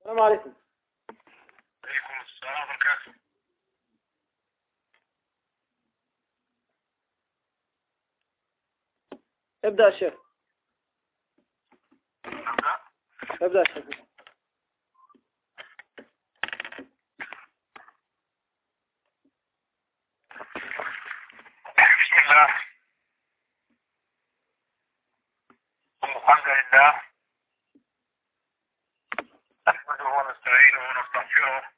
السلام عليكم. عليكم السلام وبركاته. ابدأ يا شيخ. ابدأ يا شيخ. بسم الله، الحمد لله، نحمده ونستعينه ونستغفره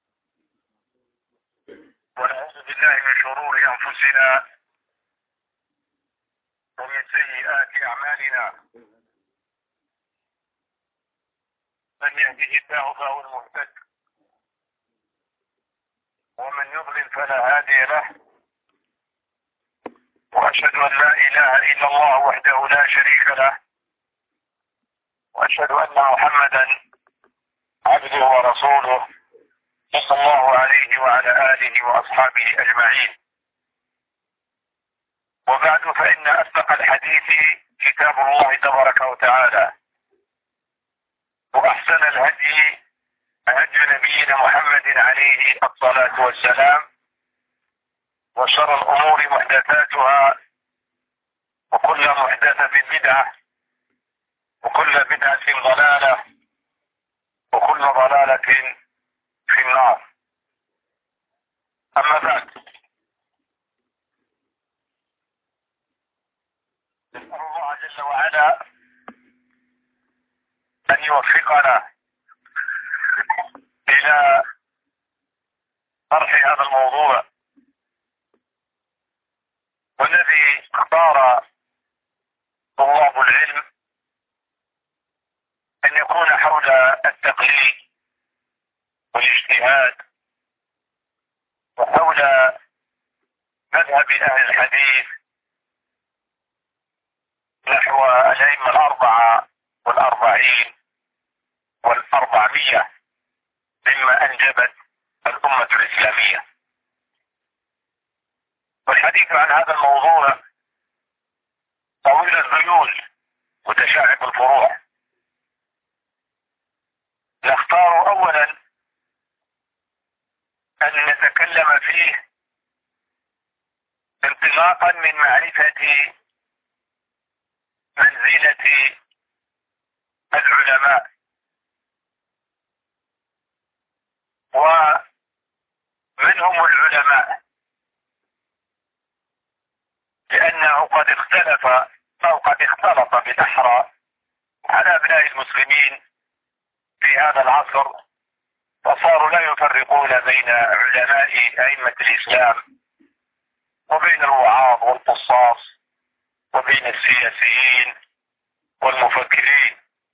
ونعوذ بالله من شرور أنفسنا ومن سيئات أعمالنا. من يهده الله فهو المهتد، ومن يضلل فلا هادي له. وأشهد أن لا إله إلا الله وحده لا شريك له، وأشهد أن محمدا عبده ورسوله صلى الله عليه وعلى آله وأصحابه أجمعين. وبعد، فإن أصدق الحديث كتاب الله تبارك وتعالى، وأحسن الهدي هدي نبينا محمد عليه الصلاة والسلام، وشر الأمور محدثاتها، وكل محدثة بدعة، وكل بدعة ضلالة، وكل ضلالة في النار. أما بعد، نسأل الله جل وعلا أن يوفقنا إلى طرح هذا الموضوع، والذي اختار طلاب العلم أن يكون حول التقليد والاجتهاد، وحول مذهب أهل الحديث نحو الأئمة الأربعة والأربعين والأربعمية مما أنجبت الأمة الإسلامية. والحديث عن هذا الموضوع طويل الذيول متشعب الفروع. نختار أولا أن نتكلم فيه انطلاقا من معرفة منزلة العلماء، ومن هم العلماء، لأنه قد اختلف أو قد اختلط بالأحرى على أبناء المسلمين في هذا العصر، فصاروا لا يفرقون بين علماء أئمة الإسلام وبين الوعاظ والقصاص وبين السياسيين والمفكرين.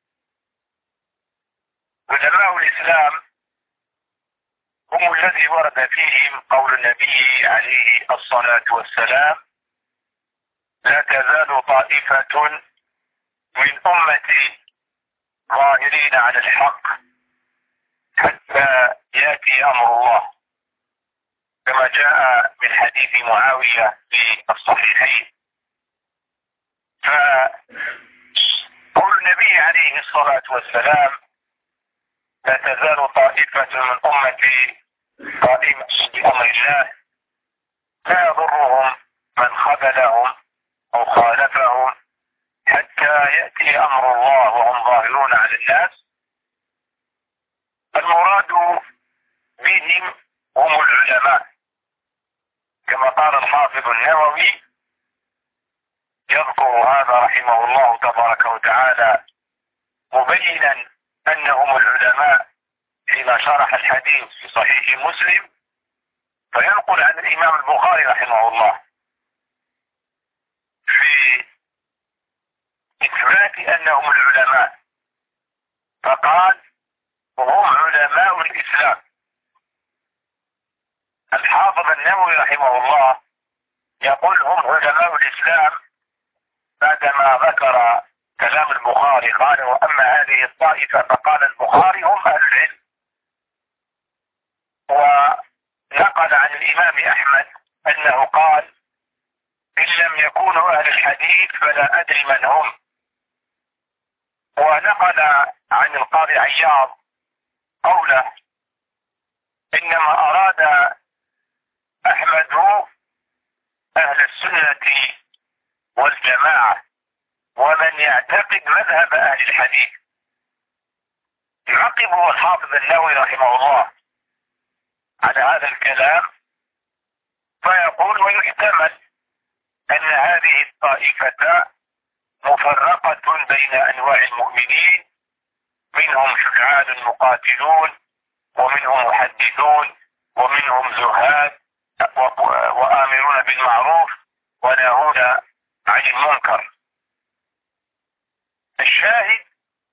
علماء الإسلام هم الذي ورد فيهم قول النبي عليه الصلاة والسلام: لا تزال طائفة من أمتي ظاهرين على الحق حتى يأتي أمر الله، كما جاء من حديث معاوية في الصحيحين. فقول النبي عليه الصلاة والسلام: لا تزال طائفة من أمتي قائمة بأمر الله لا يضرهم من خذلهم أو خالفهم حتى يأتي أمر الله وهم ظاهرون على الناس. المراد بهم هم العلماء، كما قال الحافظ النووي يذكر هذا رحمه الله تبارك وتعالى مبينا أنهم العلماء حين شرح الحديث في صحيح مسلم، فينقل عن الإمام البخاري رحمه الله في إثبات أنهم العلماء، فقال: وهم علماء الإسلام. الحافظ النووي رحمه الله يقول هم علماء الإسلام بعدما ذكر كلام البخاري، قال: وأما هذه الطائفة، فقال البخاري هم أهل العلم. ونقل عن الإمام أحمد أنه قال: إن لم يكونوا أهل الحديث فلا أدري من هم. ونقل عن القاضي عياض قوله إنما أراد أحمد أهل السنة والجماعة ومن يعتقد مذهب أهل الحديث. يعقبه الحافظ النووي رحمه الله على هذا الكلام فيقول: ويحتمل أن هذه الطائفة مفرقة بين أنواع المؤمنين، منهم شجعان مقاتلون، ومنهم محدثون، ومنهم زهاد وآمرون بالمعروف وناهون عن المنكر. الشاهد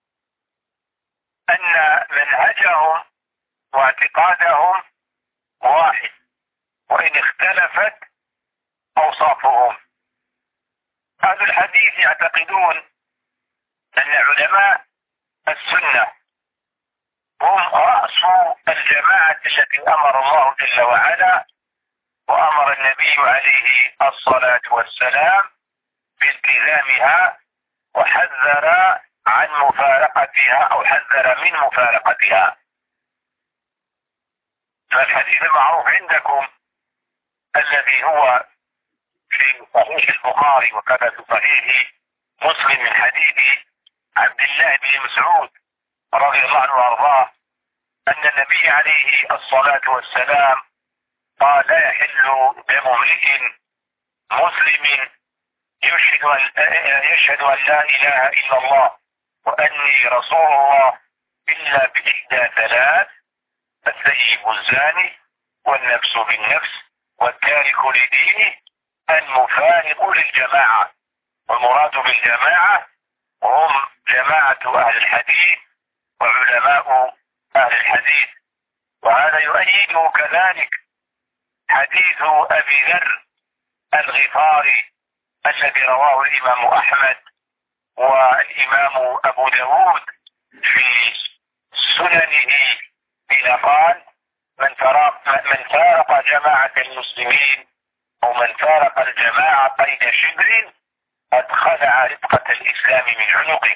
أن منهجهم واعتقادهم واحد، وإن اختلفت أوصافهم. أهل الحديث يعتقدون أن علماء السنة هم رأس الجماعة التي أمر الله جل وعلا وأمر النبي عليه الصلاة والسلام بالتزامها، وحذر عن مفارقتها أو حذر من مفارقتها. فالحديث المعروف عندكم الذي هو في صحيح البخاري وكذا في صحيح مسلم من حديث عبد الله بن مسعود رضي الله عنه وارضاه أن النبي عليه الصلاة والسلام قال: لا يحل دم امرئ مسلم يشهد أن لا إله إلا الله وأني رسول الله إلا بإحدى ثلاث: الثيب الزاني، والنفس بالنفس، والتارك لدينه، المفارق للجماعة. والمراد بالجماعة هم جماعة أهل الحديث وعلماء أهل الحديث. وهذا يؤيده كذلك حديث أبي ذر الغفاري الذي رواه الإمام أحمد والإمام أبو داود في سننه إلى قال: من فارق جماعة المسلمين أو من فارق الجماعة قيد شبر قد خلع رفقة الإسلام من عنقه.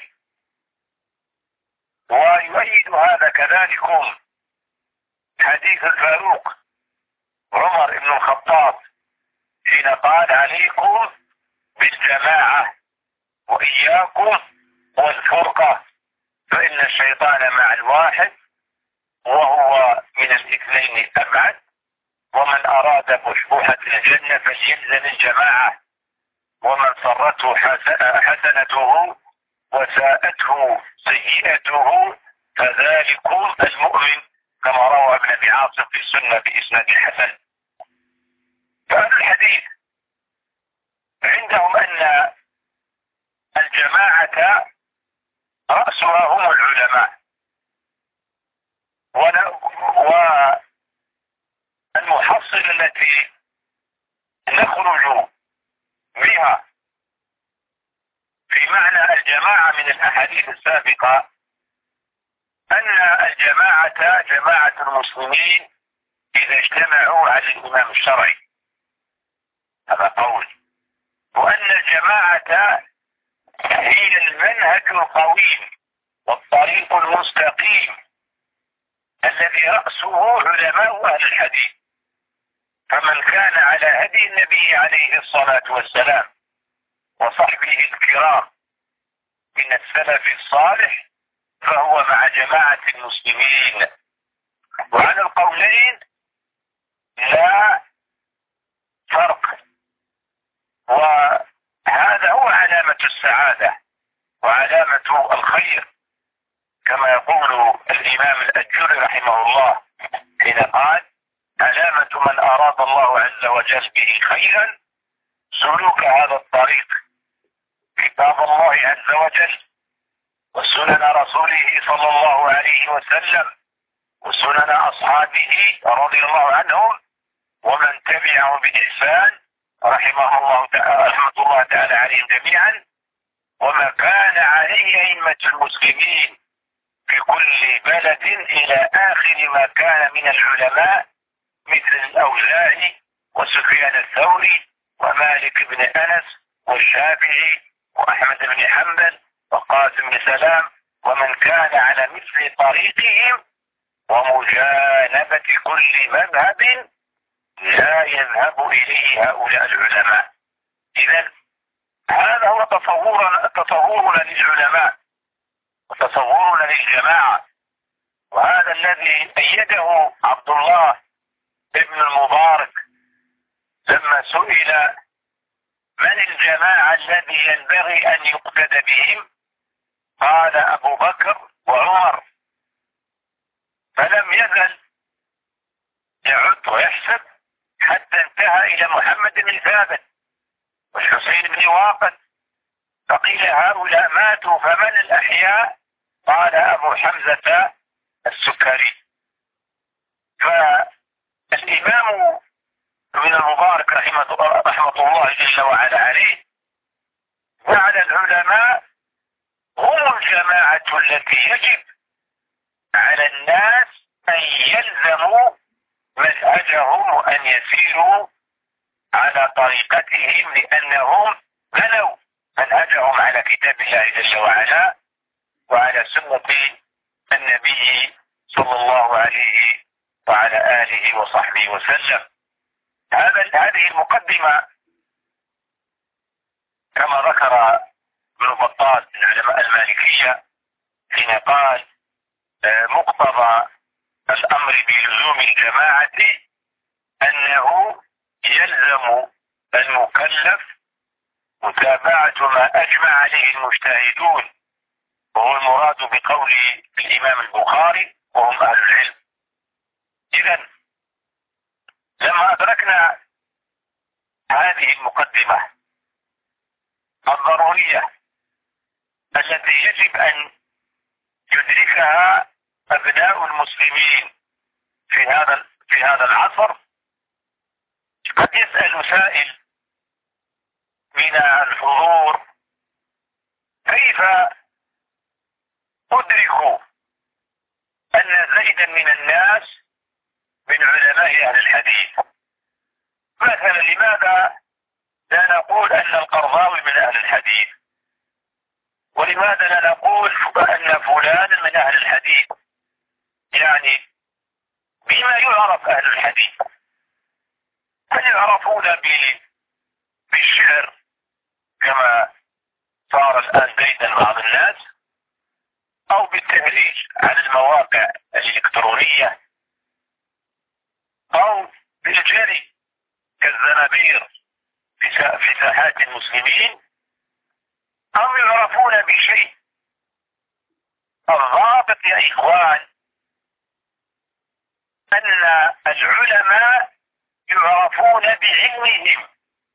ويؤيد هذا كذلك حديث الفاروق عمر بن الخطاب حين قال: عليكم بالجماعة وإياكم والفرقة، فإن الشيطان مع الواحد وهو من الاثنين أبعد، ومن أراد بشبوحة الجنة فليلزم الجماعة، ومن سرته حسنته وساءته سيئته فذلكم المؤمن، كما روى ابن أبي عاصم في السنة بإسناد حسن. فأهل الحديث عندهم أن الجماعة رأسها هم العلماء، والمحصل التي نخرج بها في معنى الجماعة من الأحاديث السابقة أن الجماعة جماعة المسلمين إذا اجتمعوا على الإمام الشرعي، هذا قول. وأن الجماعة هي المنهج القويم والطريق المستقيم الذي رأسه علماء أهل الحديث. فمن كان على هدي النبي عليه الصلاة والسلام وصحبه الكرام من السلف الصالح فهو مع جماعة المسلمين. وعلى القولين لا فرق، وهذا هو علامة السعادة وعلامة الخير، كما يقول الإمام الأجوري رحمه الله حين قال: علامة من أراد الله عز وجل به خيرا سلوك هذا الطريق، كتاب الله عز وجل وسنن رسوله صلى الله عليه وسلم وسنن أصحابه رضي الله عنهم ومن تبعهم بإحسان رحمه الله تعالى رحمة الله تعالى عليهم جميعا، وما كان عليه أئمة المسلمين في كل بلد إلى آخر ما كان من العلماء مثل الأوزاعي وسفيان الثوري ومالك بن أنس والشافعي وأحمد بن حنبل وقاسم بن سلام، ومن كان على مثل طريقهم ومجانبة كل مذهب لا يذهب إليه هؤلاء العلماء. إذن هذا هو تصورنا للعلماء وتصورنا للجماعة، وهذا الذي أيده عبد الله ابن المبارك لما سئل من الجماعة الذي ينبغي أن يقتدى بهم، قال أبو بكر وعمر، فلم يزل يعد ويحسب حتى انتهى إلى محمد بن ثابت والحسين بن واقد، فقيل هؤلاء ماتوا فمن الأحياء؟ قال أبو حمزة السكري. فالإمام ابن المبارك رحمة الله جل وعلا عليه جعل العلماء هم الجماعة التي يجب على الناس أن يلزموا منهجهم وأن يسيروا على طريقتهم، لأنهم بنوا منهجهم على كتاب الله جل وعلا وعلى سنة النبي صلى الله عليه وعلى آله وصحبه وسلم. هذه المقدمة كما ذكر ابن بطال من علماء المالكية حين قال مقتضى الأمر بلزوم الجماعة أنه يلزم المكلف متابعة ما أجمع عليه المجتهدون، وهو المراد بقول الإمام البخاري وهم أهل العلم. إذن لما أدركنا هذه المقدمة الضرورية التي يجب أن يدركها أبناء المسلمين في هذا العصر، قد يسأل سائل من الحضور كيف أدرك أن زيدا من الناس من علماء أهل الحديث؟ مثلا لماذا لا نقول أن القرضاوي من أهل الحديث؟ ولماذا لا نقول أن فلان من أهل الحديث؟ يعني بما يعرف أهل الحديث؟ هل يعرفون بالشعر كما صار الآن بين بعض الناس، أو بالتهريج على المواقع الإلكترونية، أو بالجري كالزنابير في ساحات المسلمين، أم يعرفون بشيء؟ الضابط يا إخوان أن العلماء يعرفون بعلمهم،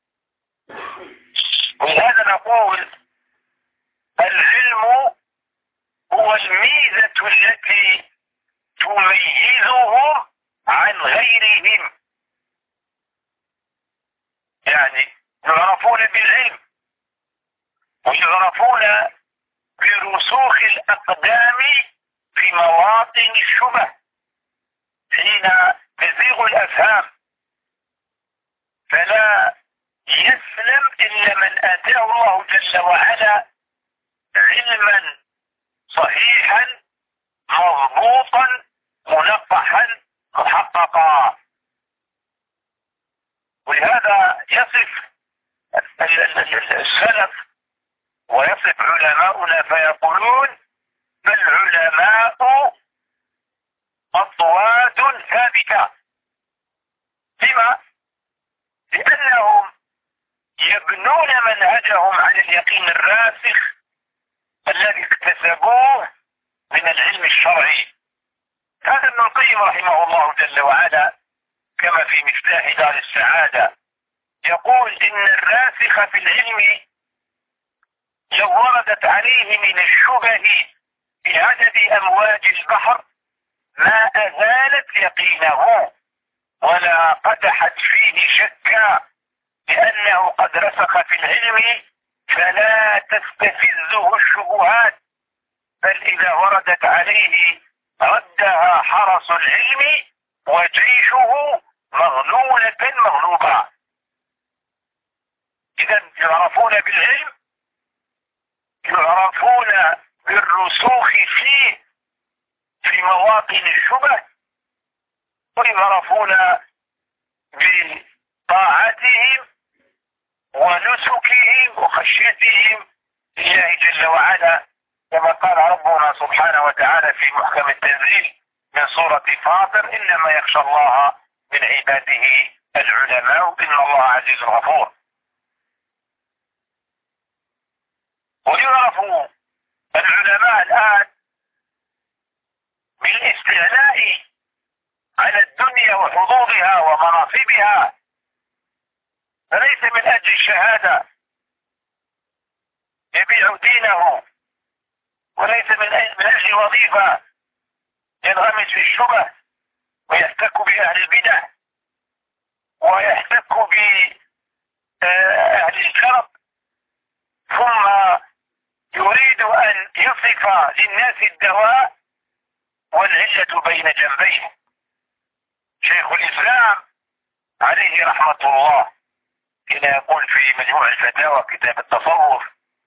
ولهذا نقول العلم هو الميزة التي تميزهم عن غيرهم. يعني يعرفون بالعلم ويعرفون برسوخ الأقدام في مواطن الشبه حين تزيغ الأفهام، فلا يسلم إلا من آتاه الله جل وعلا علما صحيحا مضبوطا منقحا محققا. ولهذا يصف السلف ويصف علماؤنا فيقولون العلماء أطوات ثابتة. لما؟ لأنهم يبنون منهجهم على اليقين الراسخ الذي اكتسبوه من العلم الشرعي. هذا ابن القيم رحمه الله جل وعلا كما في مفتاح دار السعادة يقول إن الراسخ في العلم لو وردت عليه من الشبه بعدد أمواج البحر ما أزالت يقينه ولا قدحت فيه شكا، لأنه قد رسخ في العلم فلا تستفزه الشبهات، بل إذا وردت عليه ردها حرس العلم وجيشه مغلولة مغلوبة. إذا يعرفون بالعلم، يعرفون بالرسوخ فيه في مواطن براقين الشبه، ويعرفون بطاعتهم ونسكهم وخشيتهم لله جل وعلا، كما قال ربنا سبحانه وتعالى في محكم التنزيل من سورة فاطر: إنما يخشى الله من عباده العلماء إن الله عزيز غفور. ويعرف العلماء الآن بالاستعلاء على الدنيا وحظوظها ومناصبها، فليس من أجل الشهادة يبيع دينه، وليس من أجل وظيفة ينغمس في الشبه ويحتك بأهل البدع ويحتك بأهل الكرب، ثم يريد أن يصف للناس الدواء والعلة بين جنبيه. شيخ الإسلام عليه رحمة الله هنا يقول في مجموع الفتاوى كتاب التصوف،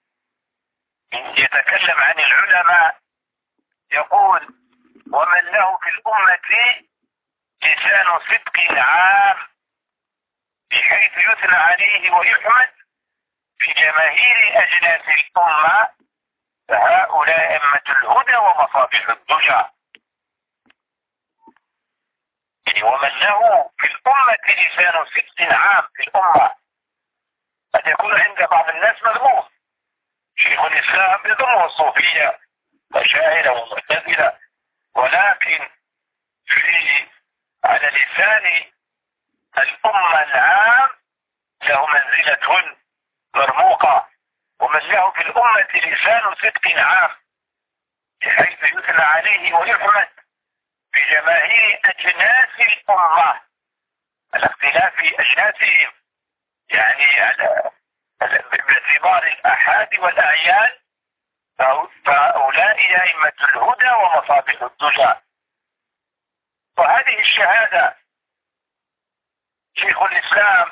يتكلم عن العلماء، يقول: ومن له في الأمة لسان صدق عام بحيث يثنى عليه ويحمد في جماهير أجناس الأمة، فهؤلاء أئمة الهدى ومصابيح الدجى. يعني ومن له في الأمة لسان صدق عام في الأمة، قد يكون عند بعض الناس مذموم. شيخ الإسلام يضمه الصوفية وشاعرة ومعتزلة، ولكن على لسان الأمة العام له منزلة مرموقة. ومن له في الأمة لسان صدق عام بحيث يثنى عليه ويحمد في جماهير أجناس الأمة، الاختلاف في أجناسهم، يعني باعتبار الأحاد والأعيان، فهؤلاء أئمة الهدى ومصابيح الدجى. وهذه الشهادة شيخ الإسلام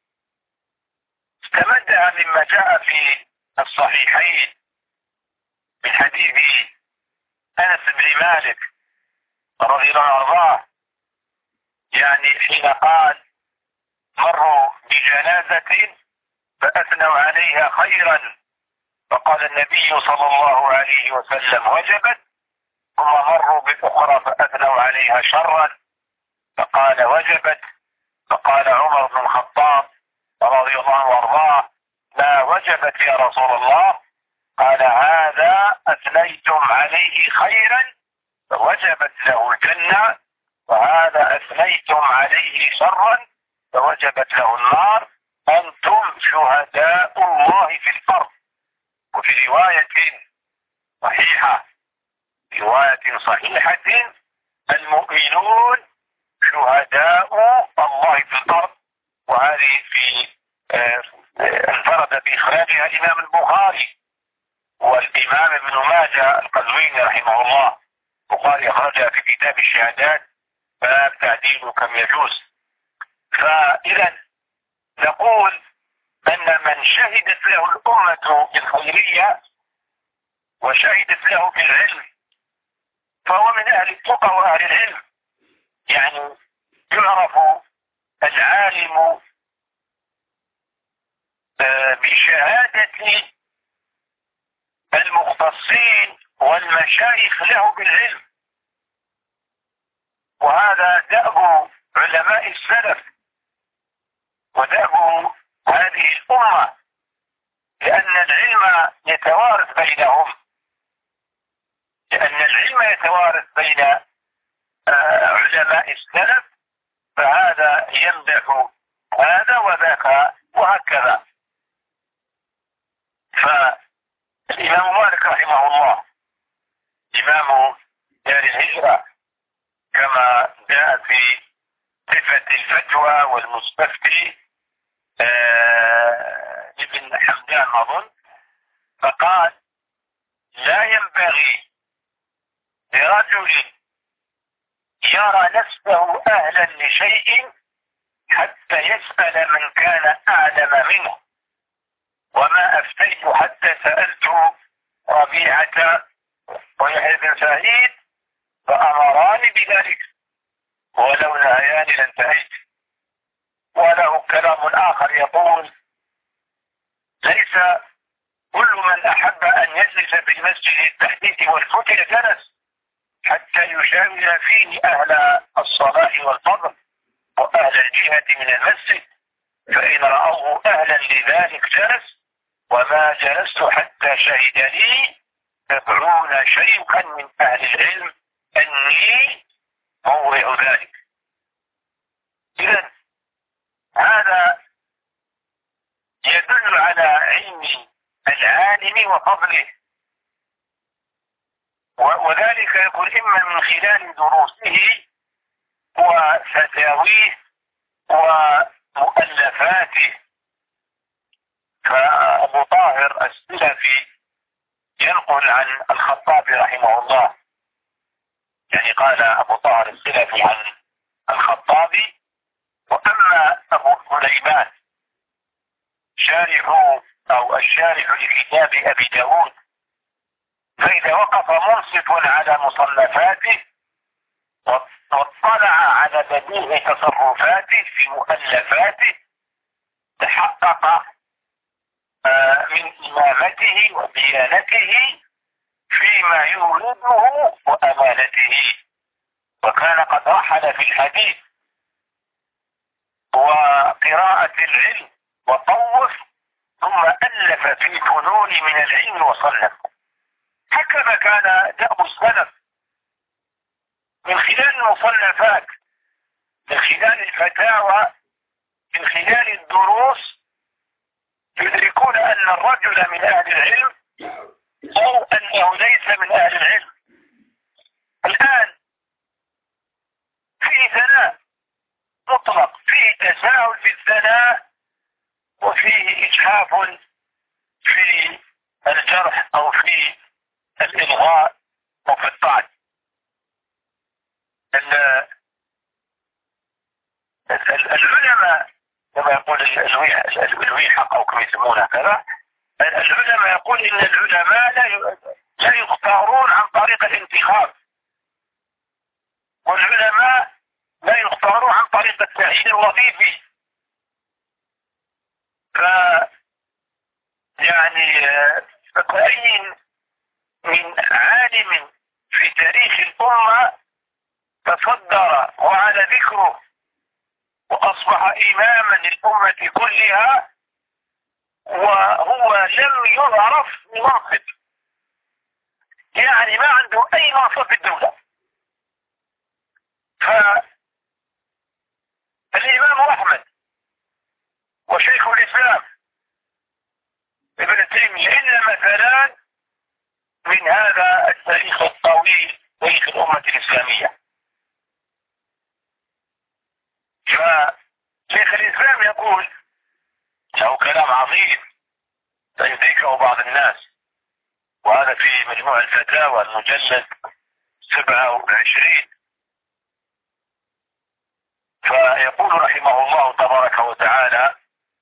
استمدها مما جاء في الصحيحين من حديث أنس بن مالك رضي الله عنه، يعني حين قال: مروا بجنازة فأثنوا عليها خيرا، فقال النبي صلى الله عليه وسلم: وجبت. ثم مروا بأخرى فأثنوا عليها شرا، فقال: وجبت. فقال عمر بن الخطاب رضي الله عنه وارضاه: لا وجبت يا رسول الله. قال: هذا أثنيتم عليه خيرا فوجبت له الجنة، وهذا أثنيتم عليه شرا فوجبت له النار. أنتم شهداء الله في الأرض. وفي رواية صحيحة المؤمنون شهداء الله في الأرض. وهذه في انفرد بإخراجها الإمام البخاري والإمام ابن ماجه القزويني رحمه الله. البخاري أخرجها في كتاب الشهادات باب تعديل كم يجوز. فإذا نقول أن من شهدت له الأمة بالخيرية وشهدت له بالعلم فهو من أهل التقى وأهل العلم. يعني يعرف العالم بشهادة المختصين والمشايخ له بالعلم، وهذا دأب علماء السلف ودأب هذه الأمة، لأن العلم يتوارث بينهم، لأن العلم يتوارث بين علماء السلف، فهذا يمدح هذا وذاك وهكذا. فالإمام مالك رحمه الله إمام دار الهجرة كما جاء في صفة الفتوى والمستفتي ابن حمدان أظن، فقال: لا ينبغي لرجل يرى نفسه أهلا لشيء حتى يسأل من كان أعلم منه، وما أفتيت حتى سألت ربيعة ويحيى بن سعيد فأمران بذلك ولو نهيان لانتهيت. وله كلام آخر يقول: ليس كل من أحب أن يجلس في المسجد التحديث والفتح جلس حتى يشاور فيه أهل الصلاح والفضل وأهل الجهة من المسجد، فإن رأوه أهلا لذلك جلس، وما جلست حتى شهد لي 70 شيخا من أهل العلم أني موضع ذلك. إذن هذا يدل على علم العالم وفضله، وذلك يكون إما من خلال دروسه وفتاويه ومؤلفاته. فأبو طاهر السلفي ينقل عن الخطابي رحمه الله، يعني قال أبو طاهر السلفي عن الخطابي: وأما أبو سليمان الشارح لكتاب أبي داود، فإذا وقف منصف على مصنفاته واطلع على بديع تصرفاته في مؤلفاته تحقق من إمامته وديانته فيما يورده وأمانته، وكان قد رحل في الحديث وقراءة العلم وطوف، ثم ألف في الفنون من العلم وصنف. هكذا كان دأب السلف، من خلال المصنفات، من خلال الفتاوى، من خلال الدروس، يدركون أن الرجل من أهل العلم أو أنه ليس من أهل العلم. الآن فيه ثناء مطلق، فيه تساهل في الثناء، وفيه إجحاف في الجرح أو في الإلغاء وفي الطعن. العلماء كما يقول الويحق أو كما يسمونها كذا، العلماء يقول إن العلماء لا يختارون عن طريق الانتخاب، والعلماء لا يختارون عن طريق التأهيل الوظيفي. يعني فكأي من عالم في تاريخ الأمة تصدر وعلى ذكره وأصبح إماما للأمة كلها، وهو لم يعرف بمنصب، يعني ما عنده أي منصب في الدولة. فالإمام أحمد وشيخ الإسلام ابن تيمية إلا مثلا من هذا التاريخ الطويل، تاريخ الأمة الإسلامية. فشيخ الإسلام يقول له كلام عظيم سيدركه بعض الناس، وهذا في مجموع الفتاوى المجلد 27. فيقول رحمه الله تبارك وتعالى: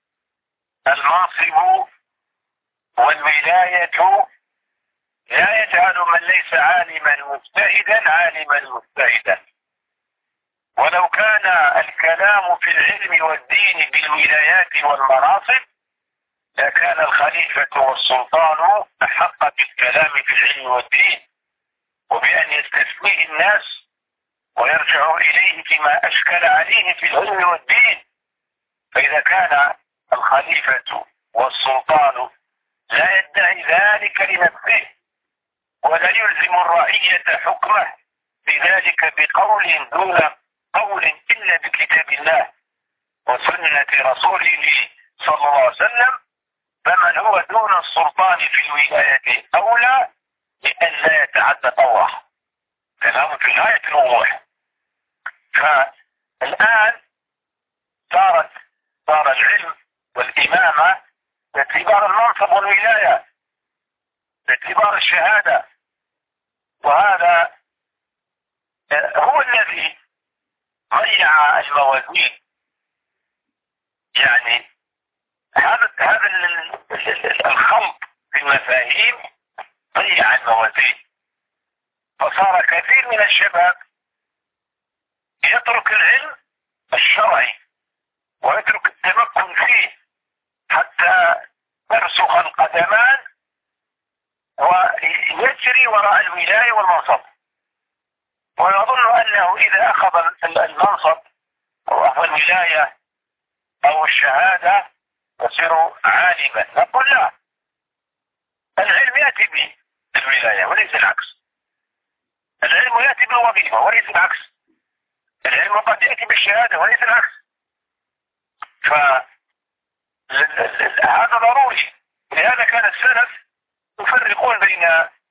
المنصب والولاية لا يجعل من ليس عالما مجتهدا عالما مجتهدا، ولو كان الكلام في العلم والدين بالولايات والمناصب لكان الخليفة والسلطان أحق بالكلام في العلم والدين، وبأن يستثنيه الناس ويرجع إليه فيما أشكل عليه في العلم والدين. فإذا كان الخليفة والسلطان لا يدعي ذلك لنفسه ولا يلزم الرعية حكمه بذلك بقول دون قول إلا بكتاب الله وسنة رسوله صلى الله عليه وسلم، فمن هو دون السلطان في الولاية أولى لأن لا يتعدى طوعه. كلام في غاية الوضوح. فالآن صار العلم والإمامة باعتبار المنصب والولاية، باعتبار الشهادة، وهذا هو الذي ضيع الموازين. يعني هذا الخلط في المفاهيم ضيع الموازين. فصار كثير من الشباب يترك العلم الشرعي ويترك التمكن فيه حتى ترسخ القدمان ويجري وراء الولاية والمنصب، ويظن أنه إذا أخذ المنصب أو أخذ الولاية أو الشهادة يصير عالما. نقول لا، العلم يأتي بالولاية وليس العكس. العلم يأتي بالوظيفة وليس العكس. العلم قد يأتي بالشهادة وليس العكس. فهذا ضروري. لهذا كان السلف يفرقون بين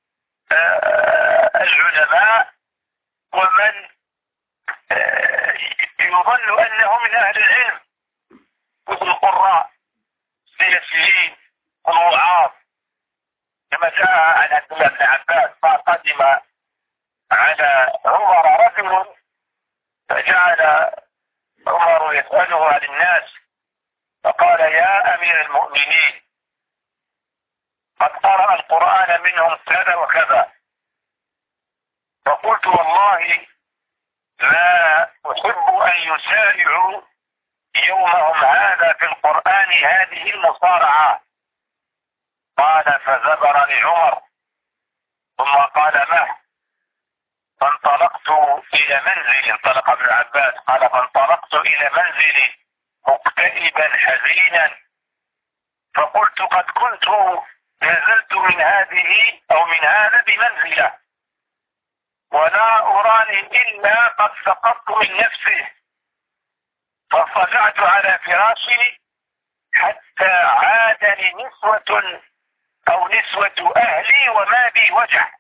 العلماء ومن يظن أنه من أهل العلم، مثل القراء السياسيين والوعاظ، كما جاء عن عبد الله بن عباس ما قدم على عمر رجل فجعل عمر يسأله عن الناس فقال: يا أمير المؤمنين، قد قرأ القرآن منهم كذا وكذا. فقلت: والله لا أحب أن يسارعوا يومهم هذا في القرآن هذه المصارعة. قال: فزبرني عمر ثم قال: مه. فانطلقت إلى منزل، انطلق ابن عباس قال: فانطلقت إلى منزلي مكتئبا حزينا، فقلت: قد كنت نزلت من هذه أو من هذا بمنزلة ولا أراني إلا قد سقطت من نفسه، فاضطجعت على فراشي حتى عادني نسوة أو نسوة أهلي وما بي وجع.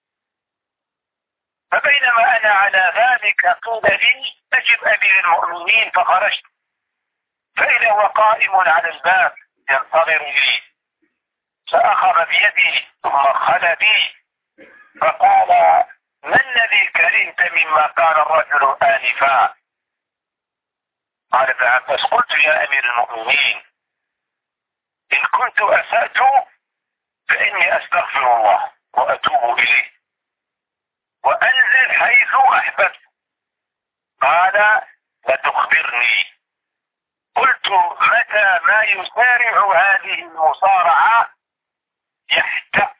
فبينما أنا على ذلك قيل لي: أجب أمير المؤمنين. فخرجت فإذا هو قائم على الباب ينتظر لي، فأخذ بيدي ثم خلى بي فقال: ما الذي كرهت مما قال الرجل آنفا؟ قال ابن عباس: قلت: يا أمير المؤمنين، إن كنت أسأت فإني أستغفر الله وأتوب إليه وأنزل حيث أحببت. قال: لتخبرني. قلت: متى ما يسارع هذه المصارعة يحتق،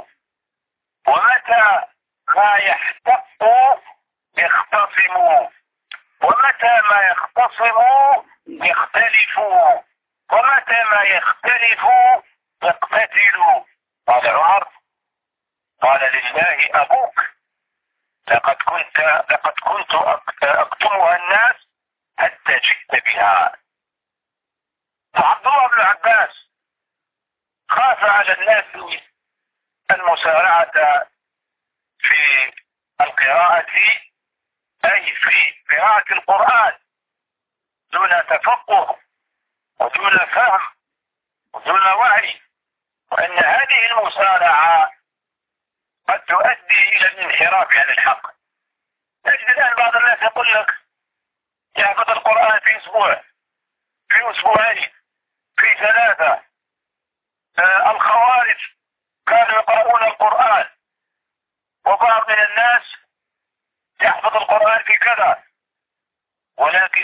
ومتى ما يحتق يختصم، ومتى ما يختصم يختلفوا، ومتى ما يختلفوا يقتتلوا. قال عمر: قال: لله أبوك، لقد كنت أكتمها الناس حتى جئت بها. فعبد الله بن عباس خاف على الناس المسارعة في القراءة، أي في قراءة القرآن دون تفقه ودون فهم ودون وعي، وأن هذه المسارعة قد تؤدي إلى الانحراف عن الحق. تجد الآن بعض الناس يقول لك يحفظ القرآن في أسبوع، في أسبوعين، في 3. الخوارج كانوا يقرؤون القرآن، وبعض من الناس يحفظ القرآن في كذا، ولكن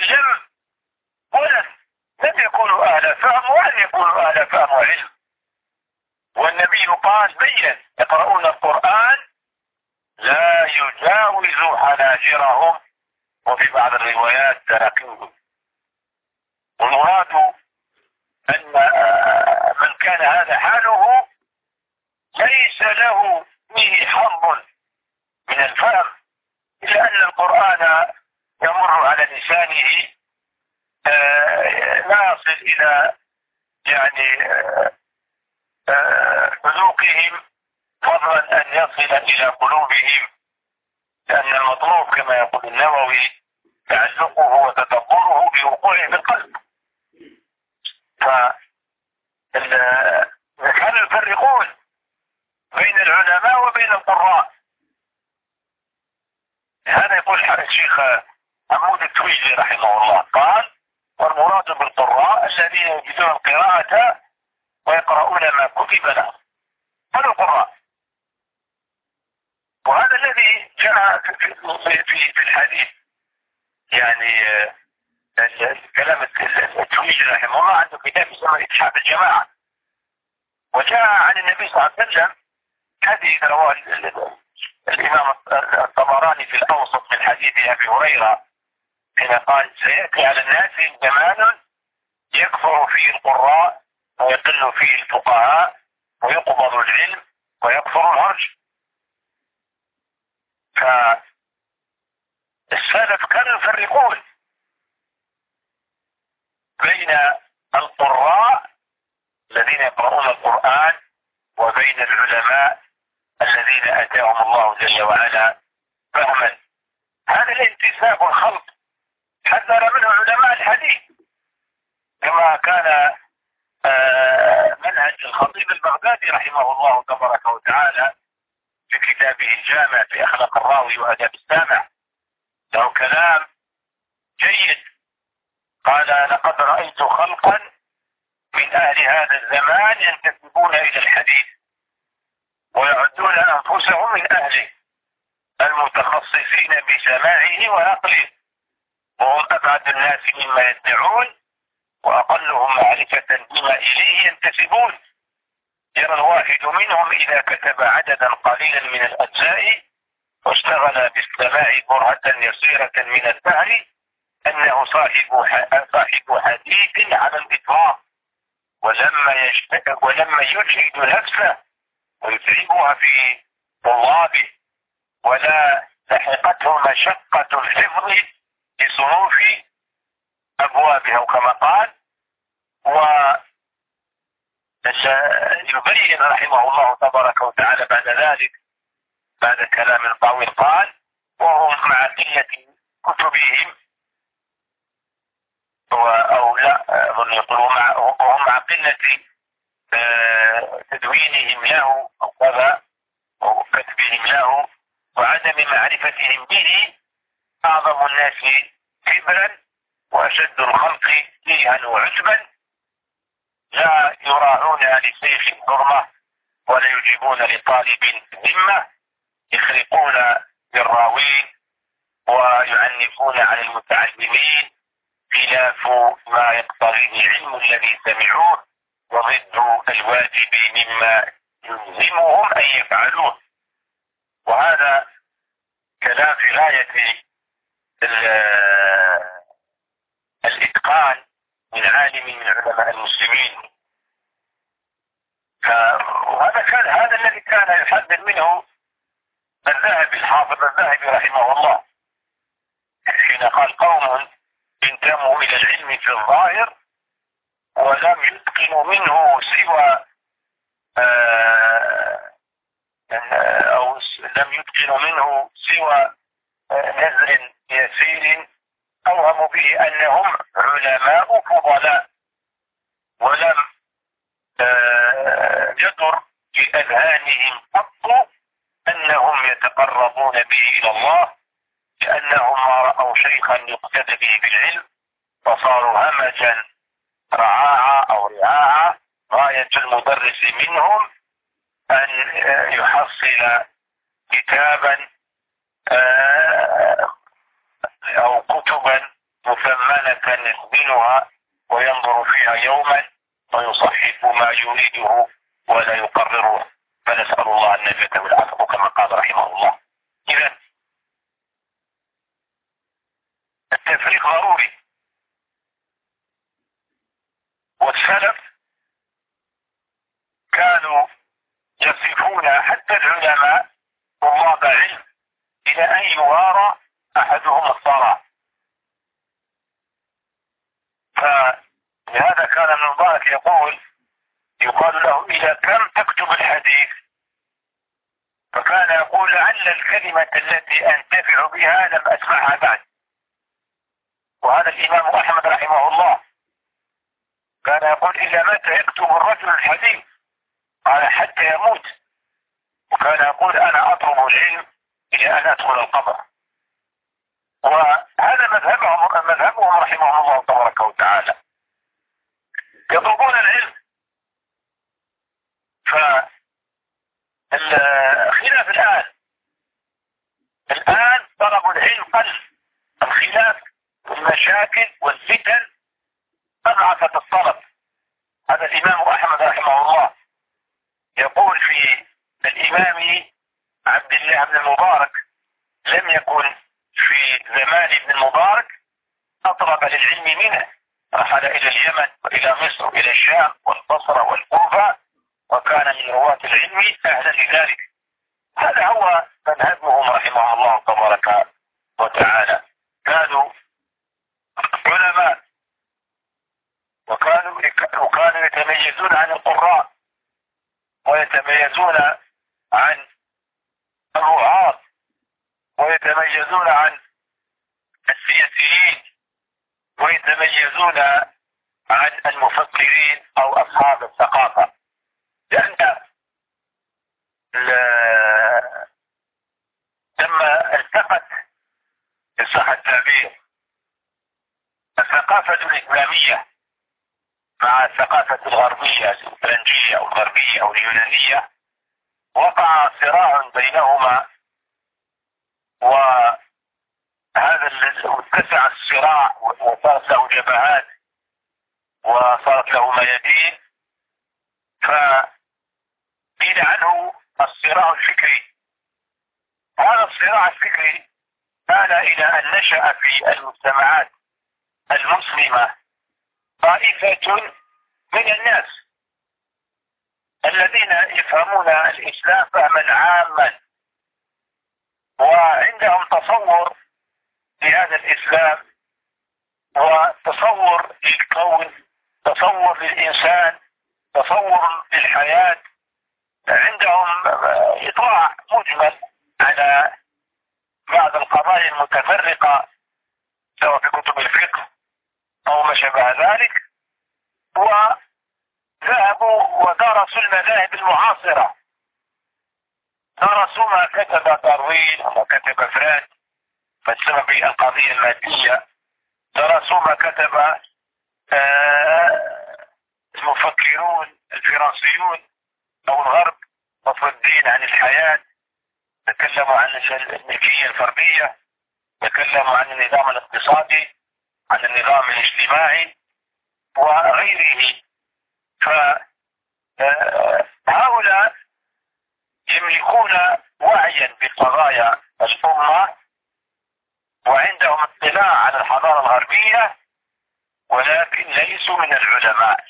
لم يكونوا أهل فهم ولم يكونوا أهل فهم وعلم. والنبي قال: بين يقرؤون القرآن لا يجاوز حناجرهم، وفي بعض الروايات تراكيبهم. والمراد أن من كان هذا حاله ليس له فيه حظ من الفهم، إلا أن القرآن يمر على لسانه لا يصل إلى ذوقهم، فضلا أن يصل إلى قلوبهم، لأن المطلوب كما يقول النووي تعلقه وتدبره بوقوعه في القلب. كانوا يفرقون بين العلماء وبين القراء. هذا يقول الشيخ محمود التويجي رحمه الله، قال: والمراد بالقراء الذين يجدون القراءة ويقرؤون ما كتب لهم. هذا القراء. وهذا الذي جاء في الحديث، يعني كلام التويجي رحمه الله عنده كتاب اسمه إتحاف الجماعة، وجاء عن النبي صلى الله عليه وسلم حديث رواه الإمام الطبراني في الأوسط من حديث أبي هريرة حين قال: سيأتي على الناس زمان يكثر فيه القراء ويقل فيه الفقهاء ويقبض العلم ويكثر الهرج. فالسلف كانوا يفرقون بين القراء الذين يقرؤون القرآن وبين العلماء الذين أتاهم الله جل وعلا فهما. هذا الانتساب الخلق حذر منه علماء الحديث، كما كان منهج الخطيب البغدادي رحمه الله تبارك وتعالى في كتابه الجامع في أخلاق الراوي وآداب السامع. له كلام جيد، قال: لقد رأيت خلقا من أهل هذا الزمان ينتسبون إلى الحديث ويعدون أنفسهم من أهله المتخصصين بسماعه ونقله، وهم أبعد الناس مما يدعون وأقلهم معرفة بما إليه ينتسبون. يرى الواحد منهم إذا كتب عددا قليلا من الأجزاء واشتغل باستماع برهة يسيرة من الدهر أنه صاحب حديث على الإطلاق، ولما يجهد نفسه ويتعبها في طلابه ولا لحقته مشقة الحفظ لصنوف أبوابها، وكما قال. ويبين رحمه الله تبارك وتعالى بعد ذلك، بعد كلام طويل، قال: وهم مع قلة كتبهم أو لا أظن يقولوا وهم مع قلة تدوينهم له أو كذا أو كتبهم له وعدم معرفتهم به أعظم الناس كبرا وأشد الخلق فيها وعجبا، لا يراعون لسيف الحرمة ولا يجيبون لطالب ذمة، يخرقون بالراوين ويعنفون على المتعلمين خلاف ما يقتضيه العلم الذي سمعوه وضد الواجب مما يلزمهم أن يفعلوه. وهذا كلام في غاية الإتقان من عالم من علماء المسلمين. هذا الذي كان يحذر منه الذهبي، الحافظ الذهبي رحمه الله، حين قال: قوم انتموا إلى العلم في الظاهر ولم يتقنوا منه سوى أو لم يتقنوا منه سوى نزر يسير أوهموا به أنهم علماء فضلاء، ولم يدر في أذهانهم قط أنهم يتقربون به إلى الله، لأنهم ما رأوا شيخا يقتدى به بالعلم فصاروا همجا رعاعا أو رعاعا. غاية المدرس منهم أن يحصل كتابا أو كتبا مثمنة يخزنها وينظر فيها يوما ويصحح ما يريده ولا يقرره، فنسأل الله النجاة والعفو كما قال رحمه الله. إذن التفريق ضروري. والسلف كانوا يصفون حتى العلماء طلاب علم إلى أن يوارى أحدهم الصلاة. فلهذا كان ابن مبارك يقال له: إلى كم تكتب الحديث؟ فكان يقول: لعل الكلمة التي أنتفع بها لم أسمعها بعد. وهذا الإمام أحمد رحمه الله كان يقول: إلى متى يكتب الرجل الحديث؟ قال: حتى يموت. وكان يقول: أنا أطلب العلم إلى أن أدخل القبر. وهذا مذهبهم رحمهم الله تبارك وتعالى، يطلبون العلم. فالخلاف الآن الآن طلب العلم قل، الخلاف والمشاكل والفتن أضعفت الطلب. هذا الإمام أحمد رحمه الله يقول في الإمام عبد الله بن المبارك: لم يكن في زمان ابن المبارك أطلب للعلم منه، رحل إلى اليمن وإلى مصر وإلى الشام والبصرة والكوفة، وكان من رواة العلم أهلا لذلك. هذا هو منهجهم رحمه الله تبارك وتعالى. كانوا علماء وكانوا يتميزون عن القراء، ويتميزون عن الرعاة، ويتميزون عن السياسيين، ويتميزون عن المفكرين أو أصحاب الثقافة. لأن لما التقت إن صح التعبير الثقافة الإسلامية مع الثقافة الغربية الفرنسية أو الغربية أو اليونانية، وقع صراع بينهما، وهذا اتسع الصراع وصارت له جبهات وصارت له ميادين، فقيل عنه الصراع الفكري. هذا الصراع الفكري آل إلى أن نشأ في المجتمعات المسلمة طائفة من الناس الذين يفهمون الإسلام فهما عاما، وعندهم تصور لهذا الإسلام وتصور للكون، تصور للإنسان، تصور للحياة. عندهم إطلاع مجمل على بعض القضايا المتفرقة سواء في كتب الفقه أو ما شابه ذلك، وذهبوا ودرسوا المذاهب المعاصرة، درسوا ما كتب داروين وما كتب فريد فلسفة القضية المادية، درسوا ما كتب المفكرون الفرنسيون أو الغرب، نصر الدين عن الحياة، تكلموا عن الملكية الفردية، تكلموا عن النظام الاقتصادي، عن النظام الاجتماعي وغيره. فهؤلاء يملكون وعيا بقضايا الأمة وعندهم اطلاع على الحضارة الغربية، ولكن ليسوا من العلماء.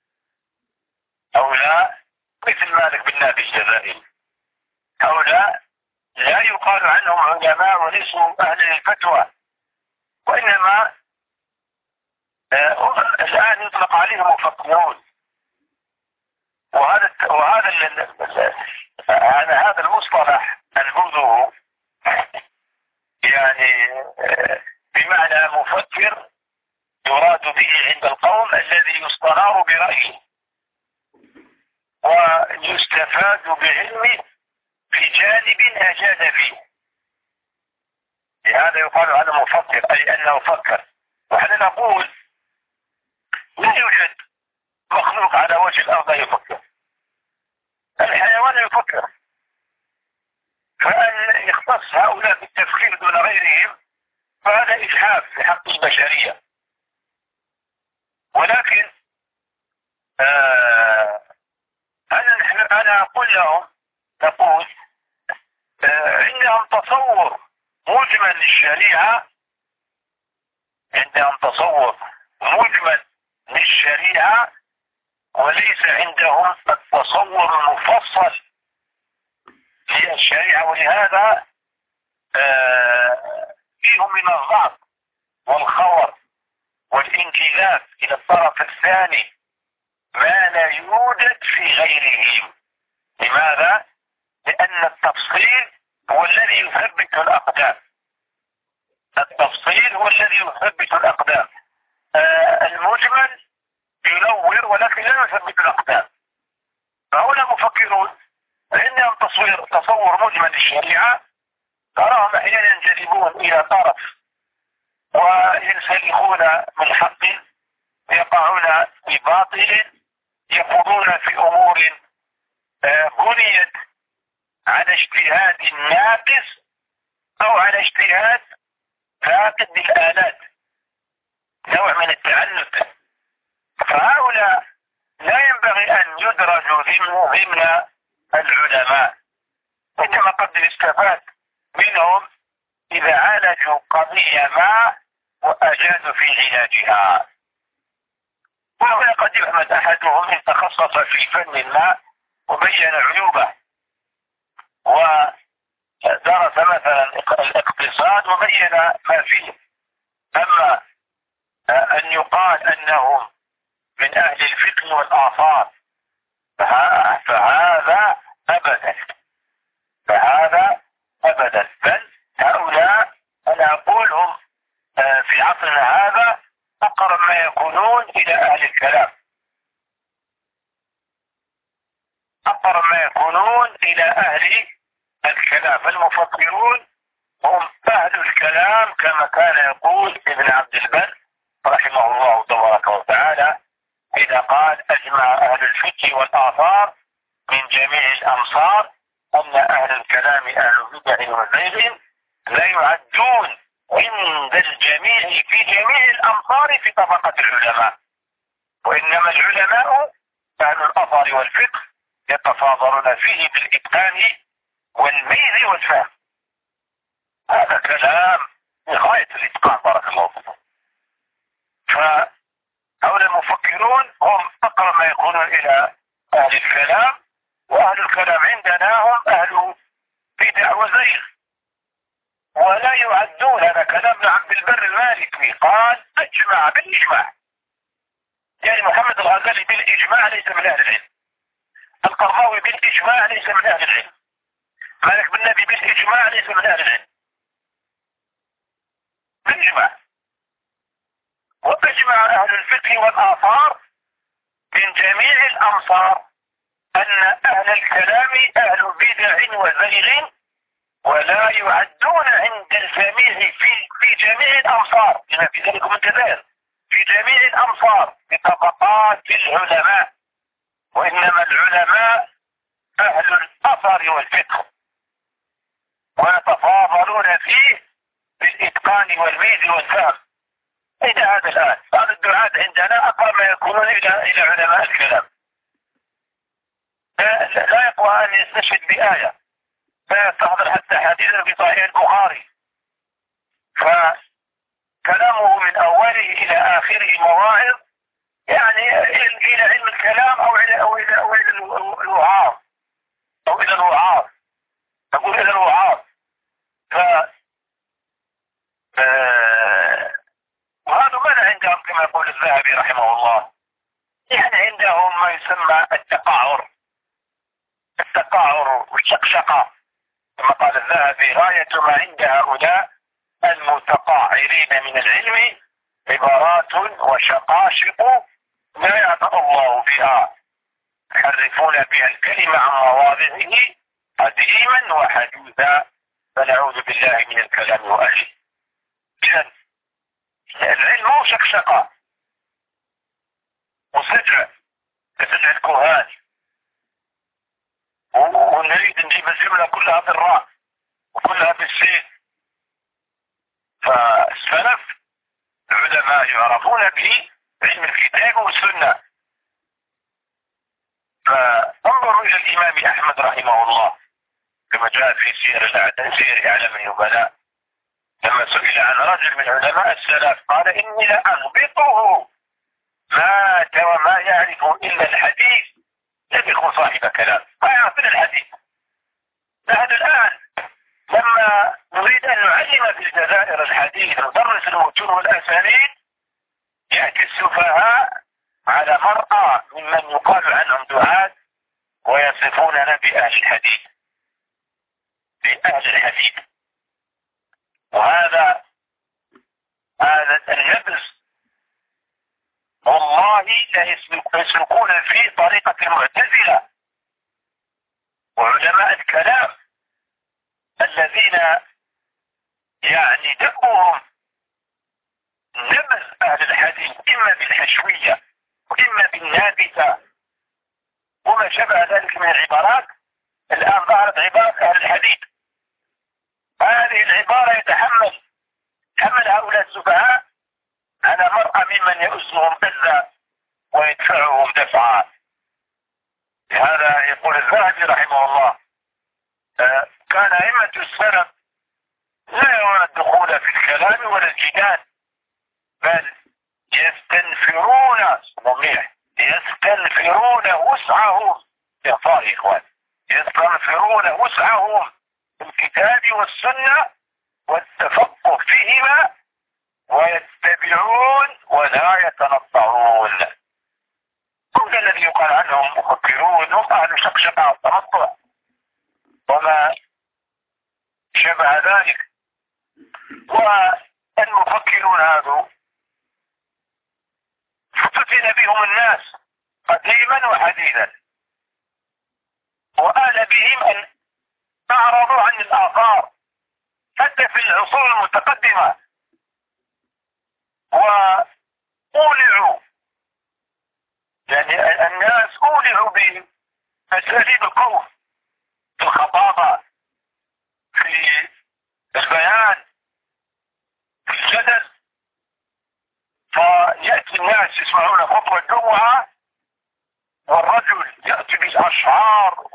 هؤلاء مثل مالك بن نافع الجزائري، هؤلاء لا يقال عنهم علماء وليسوا أهل الفتوى، وإنما الآن يطلق عليهم مفكرون. هذا المصطلح نقوله يعني بمعنى مفكر يراد به عند القوم الذي يستنار برأيه ويستفاد بعلمه في جانب أجاد فيه، لهذا يقال عنه مفكر، أي أنه فكر. ونحن نقول لا يوجد مخلوق على وجه الأرض يفكر، الحيوان يفكر، فأن يختص هؤلاء بالتفكير دون غيرهم فهذا إجحاف في حق البشرية. ولكن أنا أقول لهم، نقول عندهم تصور مجمل للشريعة، عندهم تصور مجمل للشريعة، وليس عندهم التصور المفصل للشريعة. ولهذا فيهم من الضعف والخور والانجذاب إلى الطرف الثاني ما لا يوجد في غيرهم. لماذا؟ لأن التفصيل هو الذي يثبت الأقدام، التفصيل هو الذي يثبت الأقدام. المجمل ينور ولكن لا يثبت الأقدام. فهؤلاء مفكرون عندهم تصور مجمل للشريعة، تراهم أحيانا ينجذبون إلى طرف وينسلخون من حق، يقعون في باطل، يخوضون في أمور بنيت على اجتهاد ناقص أو على اجتهاد فاقد للآلات، نوع من التعنت. فهؤلاء لا ينبغي أن يدرجوا ضمن العلماء، إنما قد يستفاد منهم إذا عالجوا قضية ما وأجادوا في علاجها. وهنا قد يحمد أحدهم إن تخصص في فن ما وبين عيوبه، ودرس مثلا الاقتصاد وبين ما فيه. أما أن يقال أنهم من أهل الفقه والآثار فهذا أبدا. بل هؤلاء أنا أقول هم في عصرنا هذا أقرب ما يكونون إلى أهل الكلام، أقرب ما يكونون إلى أهل الكلام. فالمفكرون هم أهل الكلام كما كان يقول ابن عبد البر رحمه الله تبارك وتعالى إذا قال أجمع أهل الفقه والآثار من جميع الأمصار أن أهل الكلام أهل بدع وزيغ لا يعدون عند الجميع في جميع الأمصار في طبقة العلماء، وإنما العلماء أهل الأثر والفقه يتفاضلون فيه بالإتقان والميز والفهم. هذا كلام بغاية الإتقان بارك الله فيكم. فهؤلاء المفكرون هم أقرب ما يكونون إلى أهل الكلام، وأهل الكلام عندنا هم أهل بدع وزيغ ولا يعدون. هذا كلام ابن عبد البر المالكي قال أجمع بالإجماع، يعني محمد الغزالي بالإجماع ليس من أهل العلم، القرضاوي بالإجماع ليس من أهل العلم، مالك بن نبي بالإجماع ليس من أهل العلم، بالإجماع. وأجمع أهل الفقه والآثار من جميع الأمصار أن أهل الكلام أهل بدع وزيغ ولا يعدون عند الجميع في جميع الأمصار، لما في ذلك من كذلك في جميع الأمصار بطبقات العلماء، وإنما العلماء أهل الأثر والفقه ويتفاضلون فيه بالإتقان والميز والفهم. إلى هذا الآن بعض الدعاة عندنا أقرب ما يكونون إلى علماء الكلام، لا يقوى أن يستشهد بآية، لا يستحضر حتى حديثا في صحيح البخاري، فكلامه من أوله إلى آخره مواعظ، يعني إلى علم الكلام أو إلى الوعاظ أو إلى الوعاظ، أقول إلى الوعاظ. وهذا ماذا عندهم كما يقول الذهبي رحمه الله، يعني عندهم ما يسمى التقاعر والشقشقة، كما قال الذهبي غاية ما عند هؤلاء المتقاعرين من العلم عبارات وشقاشق لا يعطى الله بها، يحرفون بها الكلمة عن مواضعه قديما وحديثا، فنعوذ بالله من الكلام وأهله. إذن العلم هو شقشقة وسجع كسجع الكهان، ونريد نجيب الجملة كلها بالراء وكلها بالسين. فالسلف العلماء يعرفون بعلم الكتاب والسنة. فانظروا إلى الإمام أحمد رحمه الله كما جاء في سير أعلام النبلاء، لما سئل عن رجل من علماء السلف قال إني لأغبطه مات وما يعرف إلا الحديث، لم يكن صاحب كلام ما يعرف إلا الحديث. نحن الآن لما نريد أن نعلم في الجزائر الحديث ندرس المتون والأسانيد يأتي السفهاء على مرأى ممن يقال عنهم دعاة ويصفوننا بأهل الحديث، وهذا النبذ والله لا يسلكون في طريقة المعتزلة وعلماء الكلام الذين يعني دبهم نبذ أهل الحديث إما بالحشوية وإما بالنابتة وما شابه ذلك من العبارات. الآن ظهرت عبارة أهل الحديث هذه العبارة حمل هؤلاء السفهاء على مرأى ممن يؤزهم أذى ويدفعهم دفعا. لهذا يقول الذهبي رحمه الله كان أئمة السلف لا يرون الدخول في الكلام ولا الجدال، بل يستنفرون وسعهم يا إخوان، يستنفرون وسعهم في الكتاب والسنة والتفقه فيهما، ويتبعون ولا يتنطعون. هم الذي يقال عنهم مفكرون، هم أهل شقشقة والتنطع وما شبه ذلك. والمفكرون هذو فتن بهم الناس قديما وحديثا، وآل بهم أن أعرضوا عن الآثار حتى في العصور المتقدمة، وأولعوا، يعني الناس أولعوا بأساليب القول، في الخطابة، في البيان، في الجدل. فيأتي الناس يسمعون خطبة الجمعة والرجل يأتي بالأشعار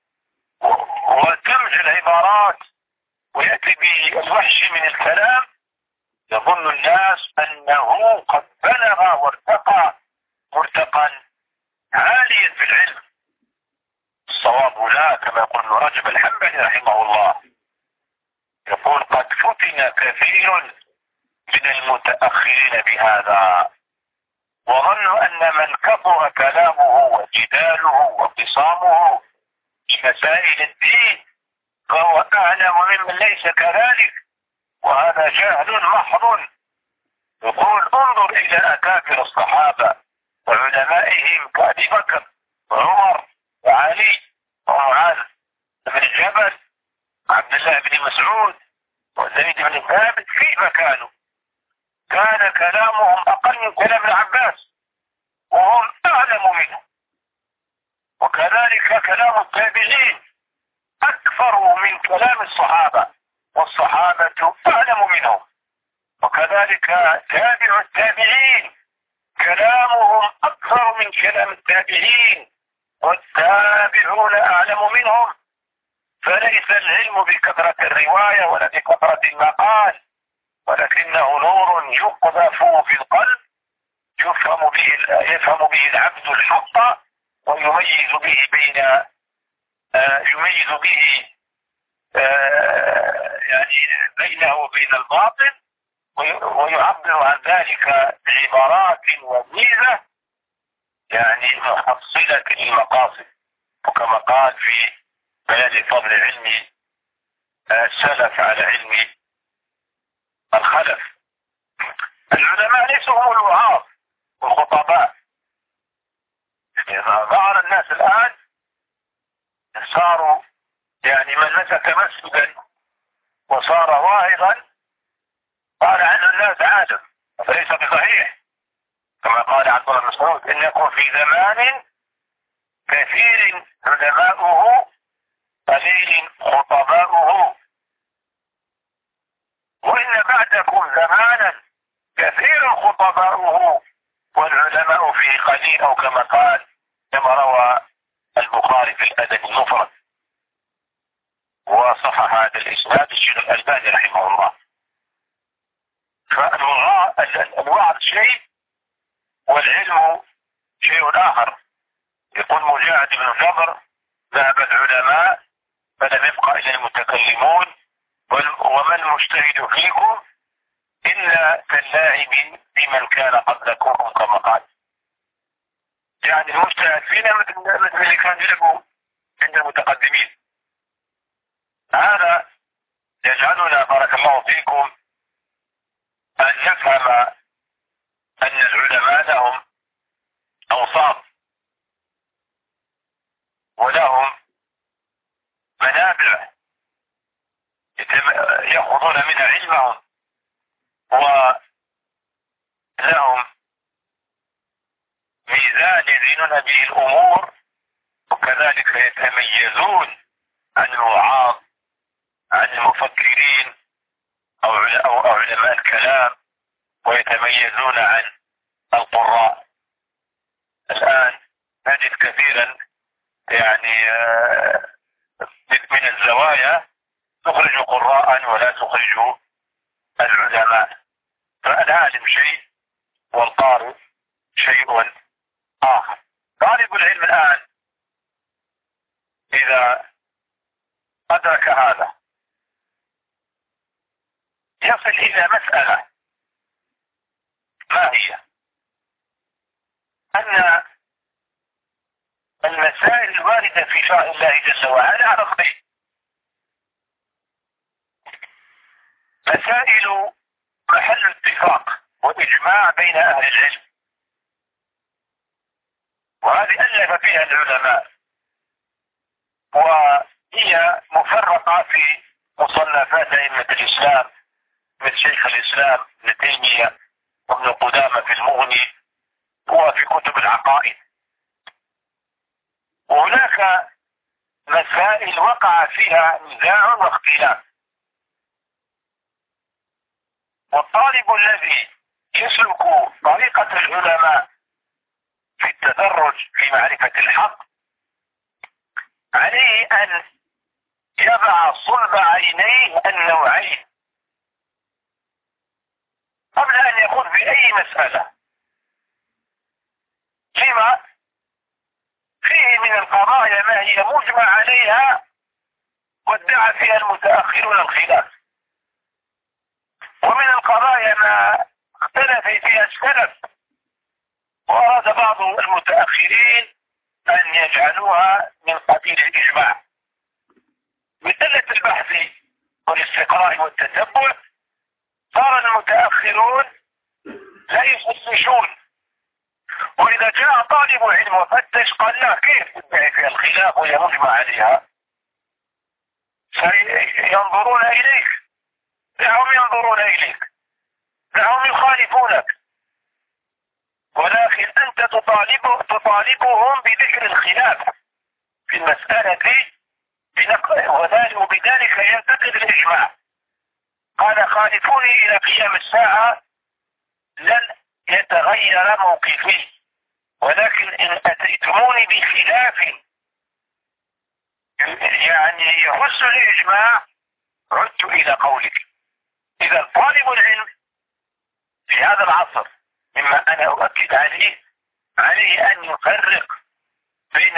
وتمج العبارات ويأتي بالوحش من الكلام، يظن الناس أنه قد بلغ وارتقى مرتقا عاليا في العلم. الصواب لا، كما يقول ابن رجب الحنبلي رحمه الله، يقول قد فتن كثير من المتأخرين بهذا، وظنوا أن من كثر كلامه وجداله وخصامه في مسائل الدين فهو أعلم ممن ليس كذلك، وهذا جهل محض. يقول انظر إلى أكابر الصحابة وعلمائهم كأبي بكر وعمر وعلي ومعاذ بن جبل وعبد الله بن مسعود وزيد بن ثابت، كيف كانوا؟ كان كلامهم أقل من كلام العباس وهم أعلم منه، وكذلك كلام التابعين أكثر من كلام الصحابة والصحابة أعلم منهم، وكذلك تابع التابعين كلامهم أكثر من كلام التابعين والتابعون أعلم منهم. فليس العلم بكثرة الرواية ولا بكثرة المقال، ولكنه نور يقذف في القلب يفهم به العبد الحق ويميز به يعني بينه وبين الباطل، ويعبر عن ذلك بعبارات وميزة يعني محصلة للمقاصد. وكما قال في بيان فضل علم السلف على علم الخلف، العلماء ليسوا هم الوعاظ والخطباء. ظهر الناس الآن صاروا يعني من مسك مسجدا وصار واعظا قال عنه الناس عالم، فليس بصحيح. كما قال عبد الله بن مسعود ان يكون في زمان كثير علماؤه قليل خطباؤه، وان بعدكم زمانا كثير خطباؤه والعلماء فيه قليل، او كما قال كما روى البخاري في الادب المفرد، وصحح هذا الاسناد الشيخ الالباني رحمه الله. فالوعظ شيء والعلم شيء آخر. يقول مجاهد بن جبر ذهب العلماء فلم يبقى إلا المتكلمون، وما المجتهد فيكم إلا كاللاعب بمن كان قبلكم، كما قال. يعني المجتهد فينا مثل اللي كان يلعبوا عند المتقدمين. هذا يجعلنا بارك الله فيكم أن نفهم أن العلماء لهم أوصاف ولهم منابع يأخذون منها علمهم، ولهم ميزان يزينون به الأمور، وكذلك يتميزون عن الوعاظ عن المفكرين أو علماء الكلام، ويتميزون عن القراء. الآن نجد كثيرا يعني من الزوايا تخرج قراء ولا تخرج العلماء، فالعالم شيء والقارئ شيء آخر. طالب العلم الآن إذا أدرك هذا يصل إلى مسألة، ما هي؟ أن المسائل الواردة في شرع الله جل وعلا على قسمين: مسائل محل اتفاق وإجماع بين أهل العلم، وهذه ألف فيها العلماء، وهي مفرقة في مصنفات أئمة الإسلام مثل شيخ الإسلام ابن تيمية وابن قدامة في المغني وفي كتب العقائد. وهناك مسائل وقع فيها نزاع واختلاف، والطالب الذي يسلك طريقة العلماء في التدرج في معرفة الحق عليه أن يضع صلب عينيه النوعين قبل أن يخوض في أي مسألة، لما فيه من القضايا ما هي مجمع عليها وادعى فيها المتأخرون الخلاف، ومن القضايا ما اختلف فيها السلف وأراد بعض المتأخرين أن يجعلوها من قبيل الإجماع. من قلة البحث والاستقراء والتتبع صار المتأخرون لا يفتشون، وإذا جاء طالب علم وفتش قال لا، كيف تدعي فيها الخلاف وهي مجمع عليها؟ سينظرون إليك، دعهم ينظرون إليك، دعهم يخالفونك، ولكن أنت تطالبهم بذكر الخلاف في المسألة وبذلك ينتقد الإجماع. قال: خالفوني إلى قيام الساعة لن يتغير موقفي، ولكن إن أتيتموني بخلاف يعني يهز الإجماع عدت إلى قولك. إذا طالب العلم في هذا العصر، مما أنا أؤكد عليه أن يفرق بين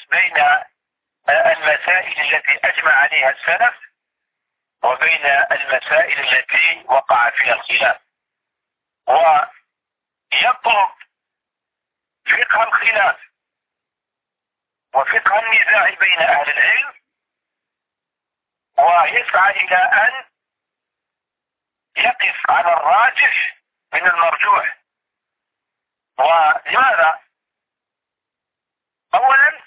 المسائل التي أجمع عليها السلف وبين المسائل التي وقع فيها الخلاف، ويطلب فقه الخلاف وفقه النزاع بين أهل العلم، ويسعى إلى أن يقف على الراجح من المرجوح. ولماذا؟ أولا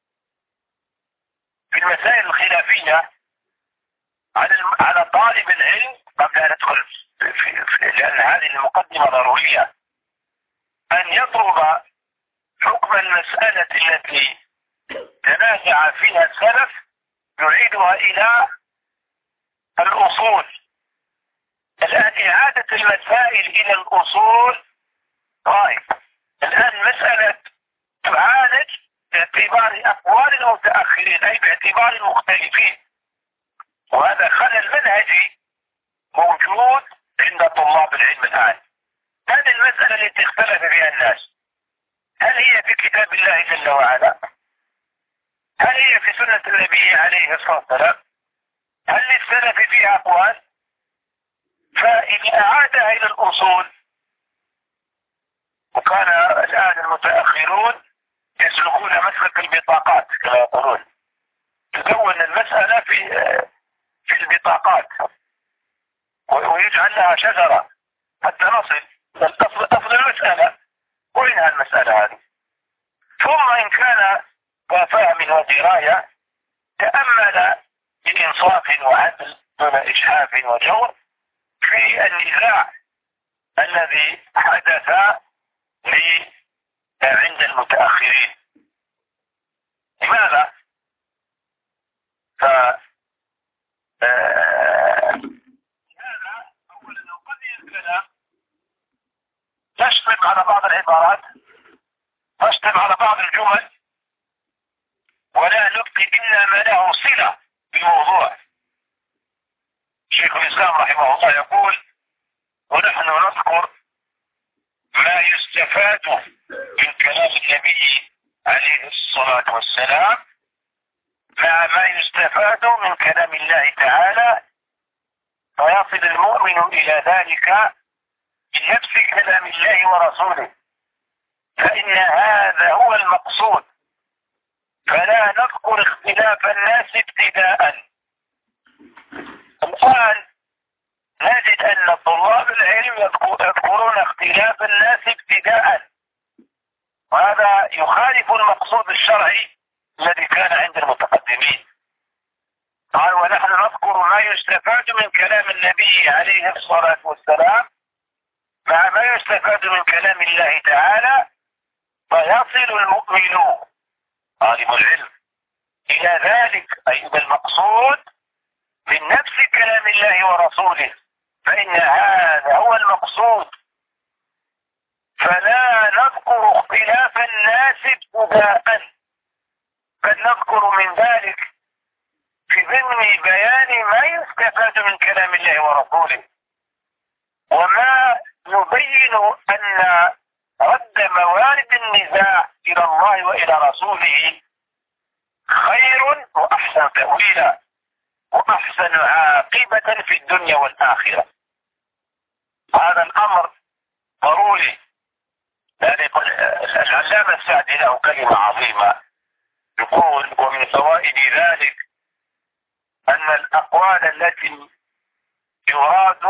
في المسائل الخلافية على طالب العلم قبل أن ندخل لأن هذه المقدمة ضرورية أن يطلب حكم المسألة التي تنازع فيها السلف، يعيدها إلى الأصول. الآن إعادة المسائل إلى الأصول غائب. الآن مسألة تعالج باعتبار أقوال المتأخرين، أي باعتبار المختلفين، وهذا خلل منهجي موجود عند طلاب العلم الآن. هذه المسألة التي اختلف فيها الناس، هل هي في كتاب الله جل وعلا؟ هل هي في سنة النبي عليه الصلاة والسلام؟ هل للسلف فيها أقوال؟ فإن أعادها إلى الأصول، وكان الآن المتأخرون يسلكون مسلك البطاقات كما يقولون، تدون المسألة في البطاقات ويجعل لها شجرة حتى نصل أصل المسألة. وإنها المسألة هذه، ثم إن كان فهم ودراية تأمل بإنصاف وعدل دون إجحاف وجور في النزاع الذي حدث عند المتأخرين. لماذا؟ هذا أولا نقضي الكلام، نشطب على بعض العبارات، نشطب على بعض الجمل، ولا نبقي إلا ما له صلة بالموضوع. شيخ الإسلام رحمه الله يقول: ونحن نذكر ما يستفاد من كلام النبي عليه الصلاة والسلام مع ما يستفاد من كلام الله تعالى، فيصل المؤمن إلى ذلك من نفس كلام الله ورسوله، فإن هذا هو المقصود. فلا نذكر اختلاف الناس ابتداء. الآن نجد أن طلاب العلم يذكرون اختلاف الناس ابتداء، وهذا يخالف المقصود الشرعي الذي كان عند المتقدمين. قال: ونحن نذكر ما يستفاد من كلام النبي عليه الصلاة والسلام مع ما يستفاد من كلام الله تعالى، فيصل المؤمن طالب العلم إلى ذلك، أي المقصود من نفس كلام الله ورسوله، فإن هذا هو المقصود. فلا نذكر اختلاف الناس ابتداء، بل نذكر من ذلك في ضمن بيان ما يستفاد من كلام الله ورسوله، وما يبين أن رد موارد النزاع إلى الله وإلى رسوله خير وأحسن تأويلا وأحسن عاقبة في الدنيا والآخرة. هذا الأمر ضروري. يعني العلامة السعدي له كلمة عظيمة يقول: ومن فوائد ذلك أن الأقوال التي يراد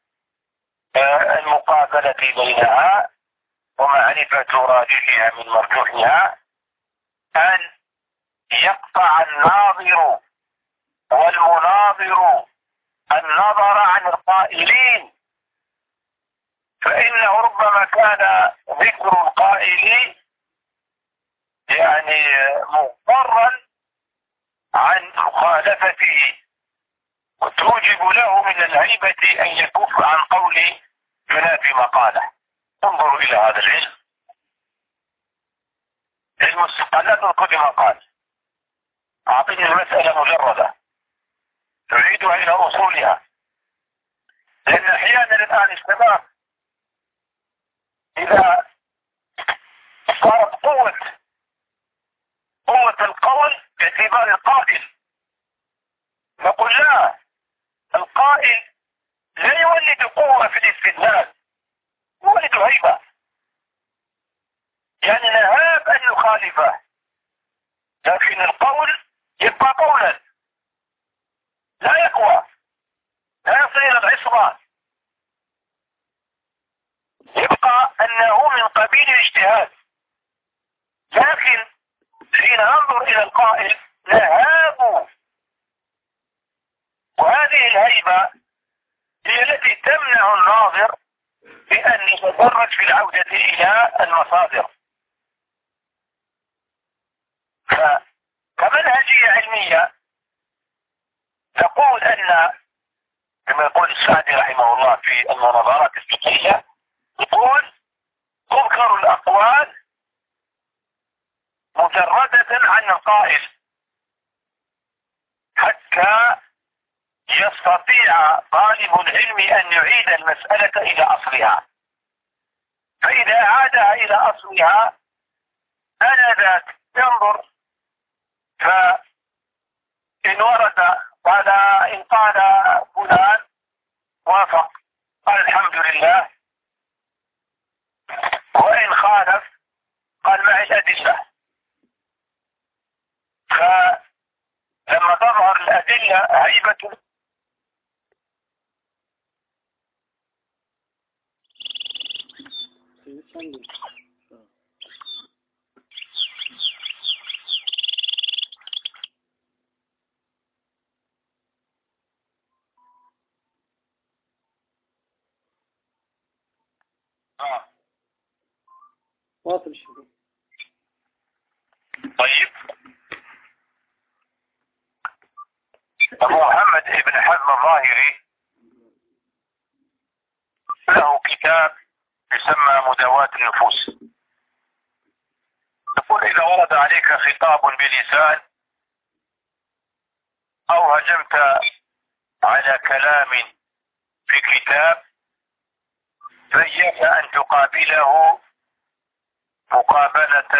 المقابلة بينها ومعرفة راجحها من مرجوحها أن يقطع الناظر والمناظر النظر عن القائلين، فإنه ربما كان ذكر القائل يعني مضطرا عن مخالفته، وتوجب له من الهيبة أن يكف عن قول ينافي مقاله. انظروا إلى هذا العلم، علم السقالات القدم قال: أعطني المسألة مجردة تعيدها إلى أصولها، لأن أحيانا الآن الشباب إذا صارت قوة القول باعتبار القائل، نقول لا، القائل لا يولد قوة في الاستدلال، يولد هيبة، يعني نهاب أن نخالفه، لكن القول يبقى قولا لا يقوى، لا يصل إلى العصمة، يبقى أنه من قبيل الاجتهاد. لكن حين ننظر إلى القائل نهاب، وهذه الهيبة هي التي تمنع الناظر بأن يتدرج في العودة إلى المصادر. فكمنهجية علمية نقول أن كما يقول السعدي رحمه الله في المناظرات الفقهية، يقول: تذكر الأقوال مجردة عن القائل حتى يستطيع طالب العلم أن يعيد المسألة إلى أصلها، فإذا عادها إلى أصلها آنذاك ينظر، فإن ورد قال إن قال فلان وافق قال الحمد لله، وإن خالف قال معي الأدلة. فلما تظهر الأدلة هيبة واصل الشيء. طيب. أبو محمد ابن حزم الظاهري له كتاب يسمى مداواة النفوس. يقول إذا ورد عليك خطاب بلسان أو هجمت على كلام في كتاب فإياك أن تقابله مقابلة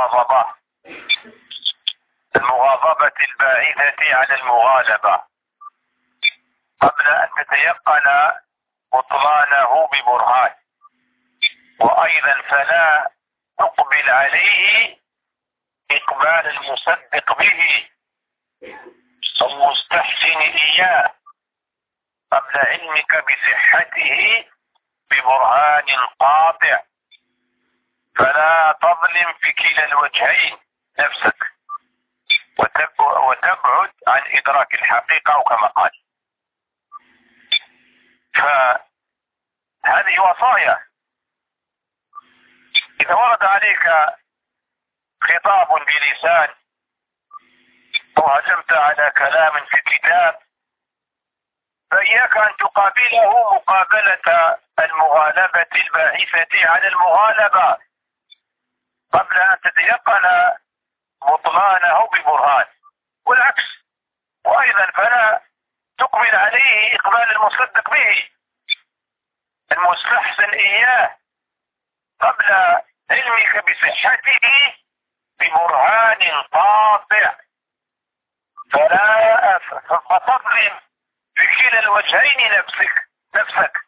المغاضبة الباعثة على المغالبة قبل أن تتيقن بطلانه ببرهان. وأيضا فلا تقبل عليه إقبال المصدق به المستحسن إياه قبل علمك بصحته ببرهان قاطع. فلا تظلم في كلا الوجهين نفسك وتبعد عن إدراك الحقيقة أو كما قال. فهذه وصايا. إذا ورد عليك خطاب بلسان أو هجمت على كلام في كتاب فإياك أن تقابله مقابلة المغالبة الباعثة على المغالبة قبل أن تتيقن بطلانه ببرهان، والعكس. وأيضا فلا تقبل عليه إقبال المصدق به المستحسن إياه قبل علمك بصحته ببرهان قاطع. فلا فتظلم في كلا الوجهين نفسك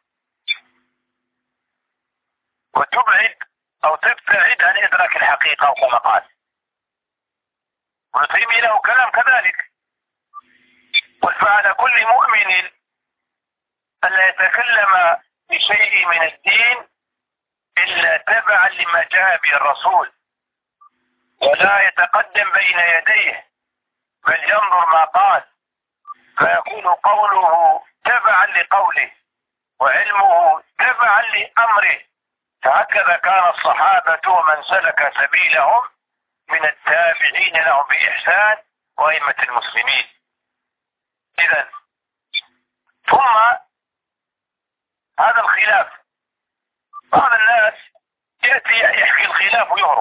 وتبعد أو تبتعد عن إدراك الحقيقة أو كما قال. ابن تيمية له كلام كذلك. فعلى كل مؤمن ألا يتكلم بشيء من الدين إلا تبعا لما جاء به الرسول، ولا يتقدم بين يديه بل ينظر ما قال فيكون قوله تبعا لقوله وعلمه تبعا لأمره. فهكذا كان الصحابة ومن سلك سبيلهم من التابعين لهم بإحسان وأئمة المسلمين. إذن ثم هذا الخلاف، بعض الناس يأتي يحكي الخلاف ويهرب.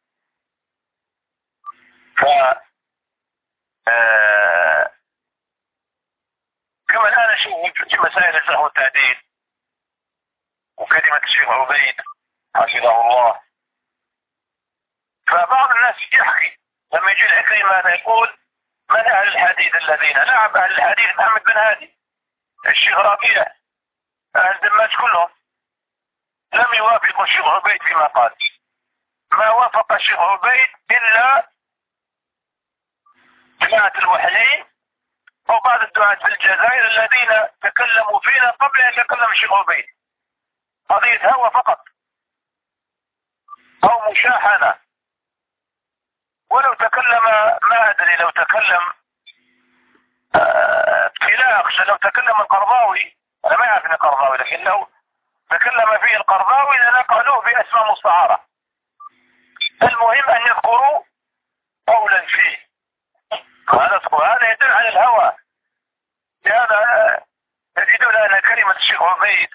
كما الآن أشوف في مسائل الجرح والتعديل وكلمة الشيخ عبيد حفظه الله، فبعض الناس يحكي لما يجي الحكي ماذا يقول من أهل الحديث الذين نعم أهل الحديث محمد بن هادي الشيخ ربيع أهل دماج كلهم لم يوافقوا الشيخ عبيد فيما قال. ما وافق الشيخ عبيد إلا جماعة الوحيين أو بعض الدعاة في الجزائر الذين تكلموا فينا قبل أن يتكلم الشيخ عبيد. قضية هوى فقط أو مشاحنة. ولو تكلم ما أدري لو تكلم ابتلاء لو تكلم القرضاوي، أنا ما أعرف القرضاوي، لكن لو تكلم فيه القرضاوي لنقلوه بأسماء مستعارة. المهم أن يذكروا قولا فيه هذا يدل على الهوى. لهذا تجدون أن كلمة الشيخ عبيد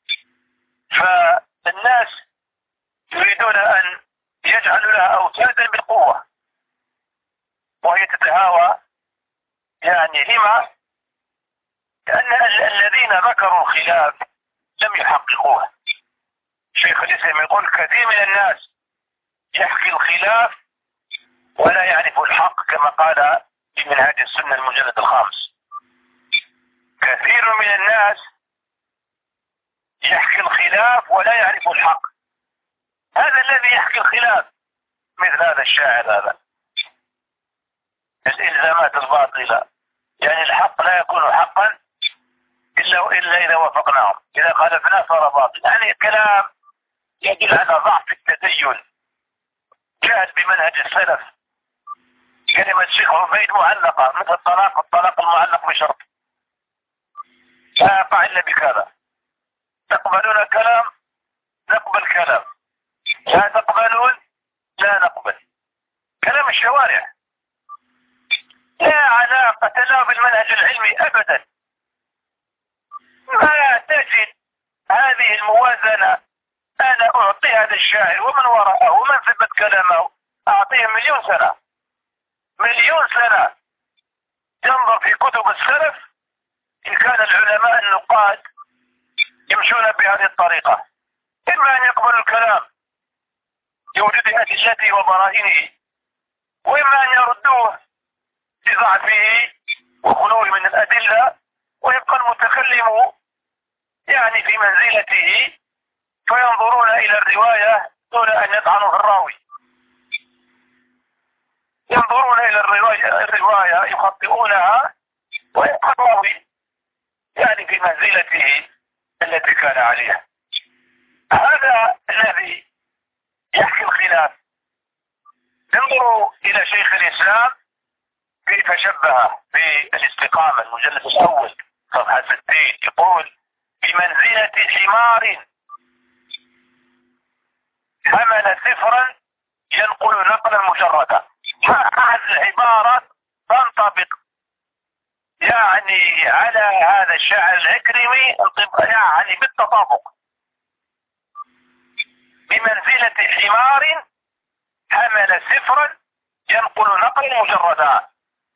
فالناس يريدون أن يجعلوا لها أوتادا بالقوة وهي تتهاوى. يعني لما؟ لأن الذين ذكروا الخلاف لم يحققوها. شيخ الإسلام يقول كثير من الناس يحكي الخلاف ولا يعرف الحق كما قال في منهاج السنة المجلد 5. كثير من الناس يحكي الخلاف ولا يعرف الحق. هذا الذي يحكي الخلاف مثل هذا الشاعر، هذا الإلزامات الباطلة. يعني الحق لا يكون حقا إلا إذا وافقناهم، إذا خالفناه صار باطل. يعني كلام يدل على ضعف التدين، جهل بمنهج السلف. كلمة الشيخ عبيد معلقة مثل الطلاق المعلق بشرط لا يقع إلا بكذا. تقبلون كلام نقبل كلام، لا تقبلون لا نقبل. كلام الشوارع لا علاقة له بالمنهج العلم أبدا. ما تجد هذه الموازنة، أنا أعطي هذا الشاعر ومن وراءه ومن ثبت كلامه أعطيه 1,000,000 سنة، 1,000,000 سنة تنظر في كتب السلف إن كان العلماء النقاد يمشون بهذه الطريقة، إما أن يقبلوا الكلام لوجود أدلته وبراهينه، وإما أن يردوه لضعفه وخلوه من الأدلة، ويبقى المتكلم يعني في منزلته، فينظرون إلى الرواية دون أن يطعنوا في الراوي، ينظرون إلى الرواية يخطئونها، ويبقى الراوي يعني في منزلته التي كان عليها. هذا الذي يحكي الخلاف. انظروا إلى شيخ الإسلام كيف شبه في الاستقامة المجلد الأول صفحة 60، يقول بمنزلة حمار حمل سفرا ينقل نقلا مجردا. أحد العبارات تنطبق يعني على هذا الشاعر العكرمي يعني بالتطابق. بمنزلة حمار حمل سفرا ينقل نقلا مجردا.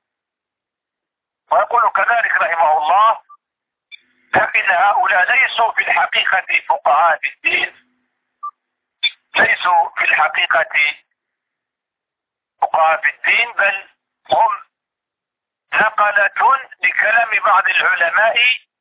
ويقول كذلك رحمه الله: لكن هؤلاء ليسوا في الحقيقة فقهاء في الدين، ليسوا في الحقيقة فقهاء في الدين، بل هم نقلة لكلام بعض العلماء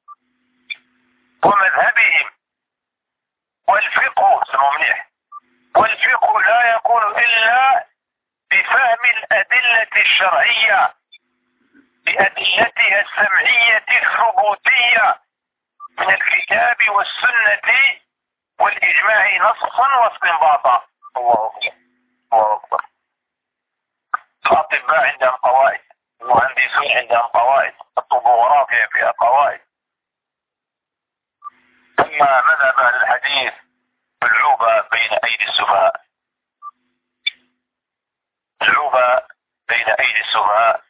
ومذهبهم. والفقه سمو منيح، والفقه لا يكون إلا بفهم الأدلة الشرعية بأدلتها السمعية الثبوتية من الكتاب والسنة والإجماع نصا واستنباطا. الله أكبر، الله أكبر. الأطباء عندهم قواعد، المهندسين عندهم قواعد، الطبوغرافيا فيها قواعد. أما مذهب أهل الحديث العوبة بين أيدي السفهاء، العوبة بين أيدي السفهاء.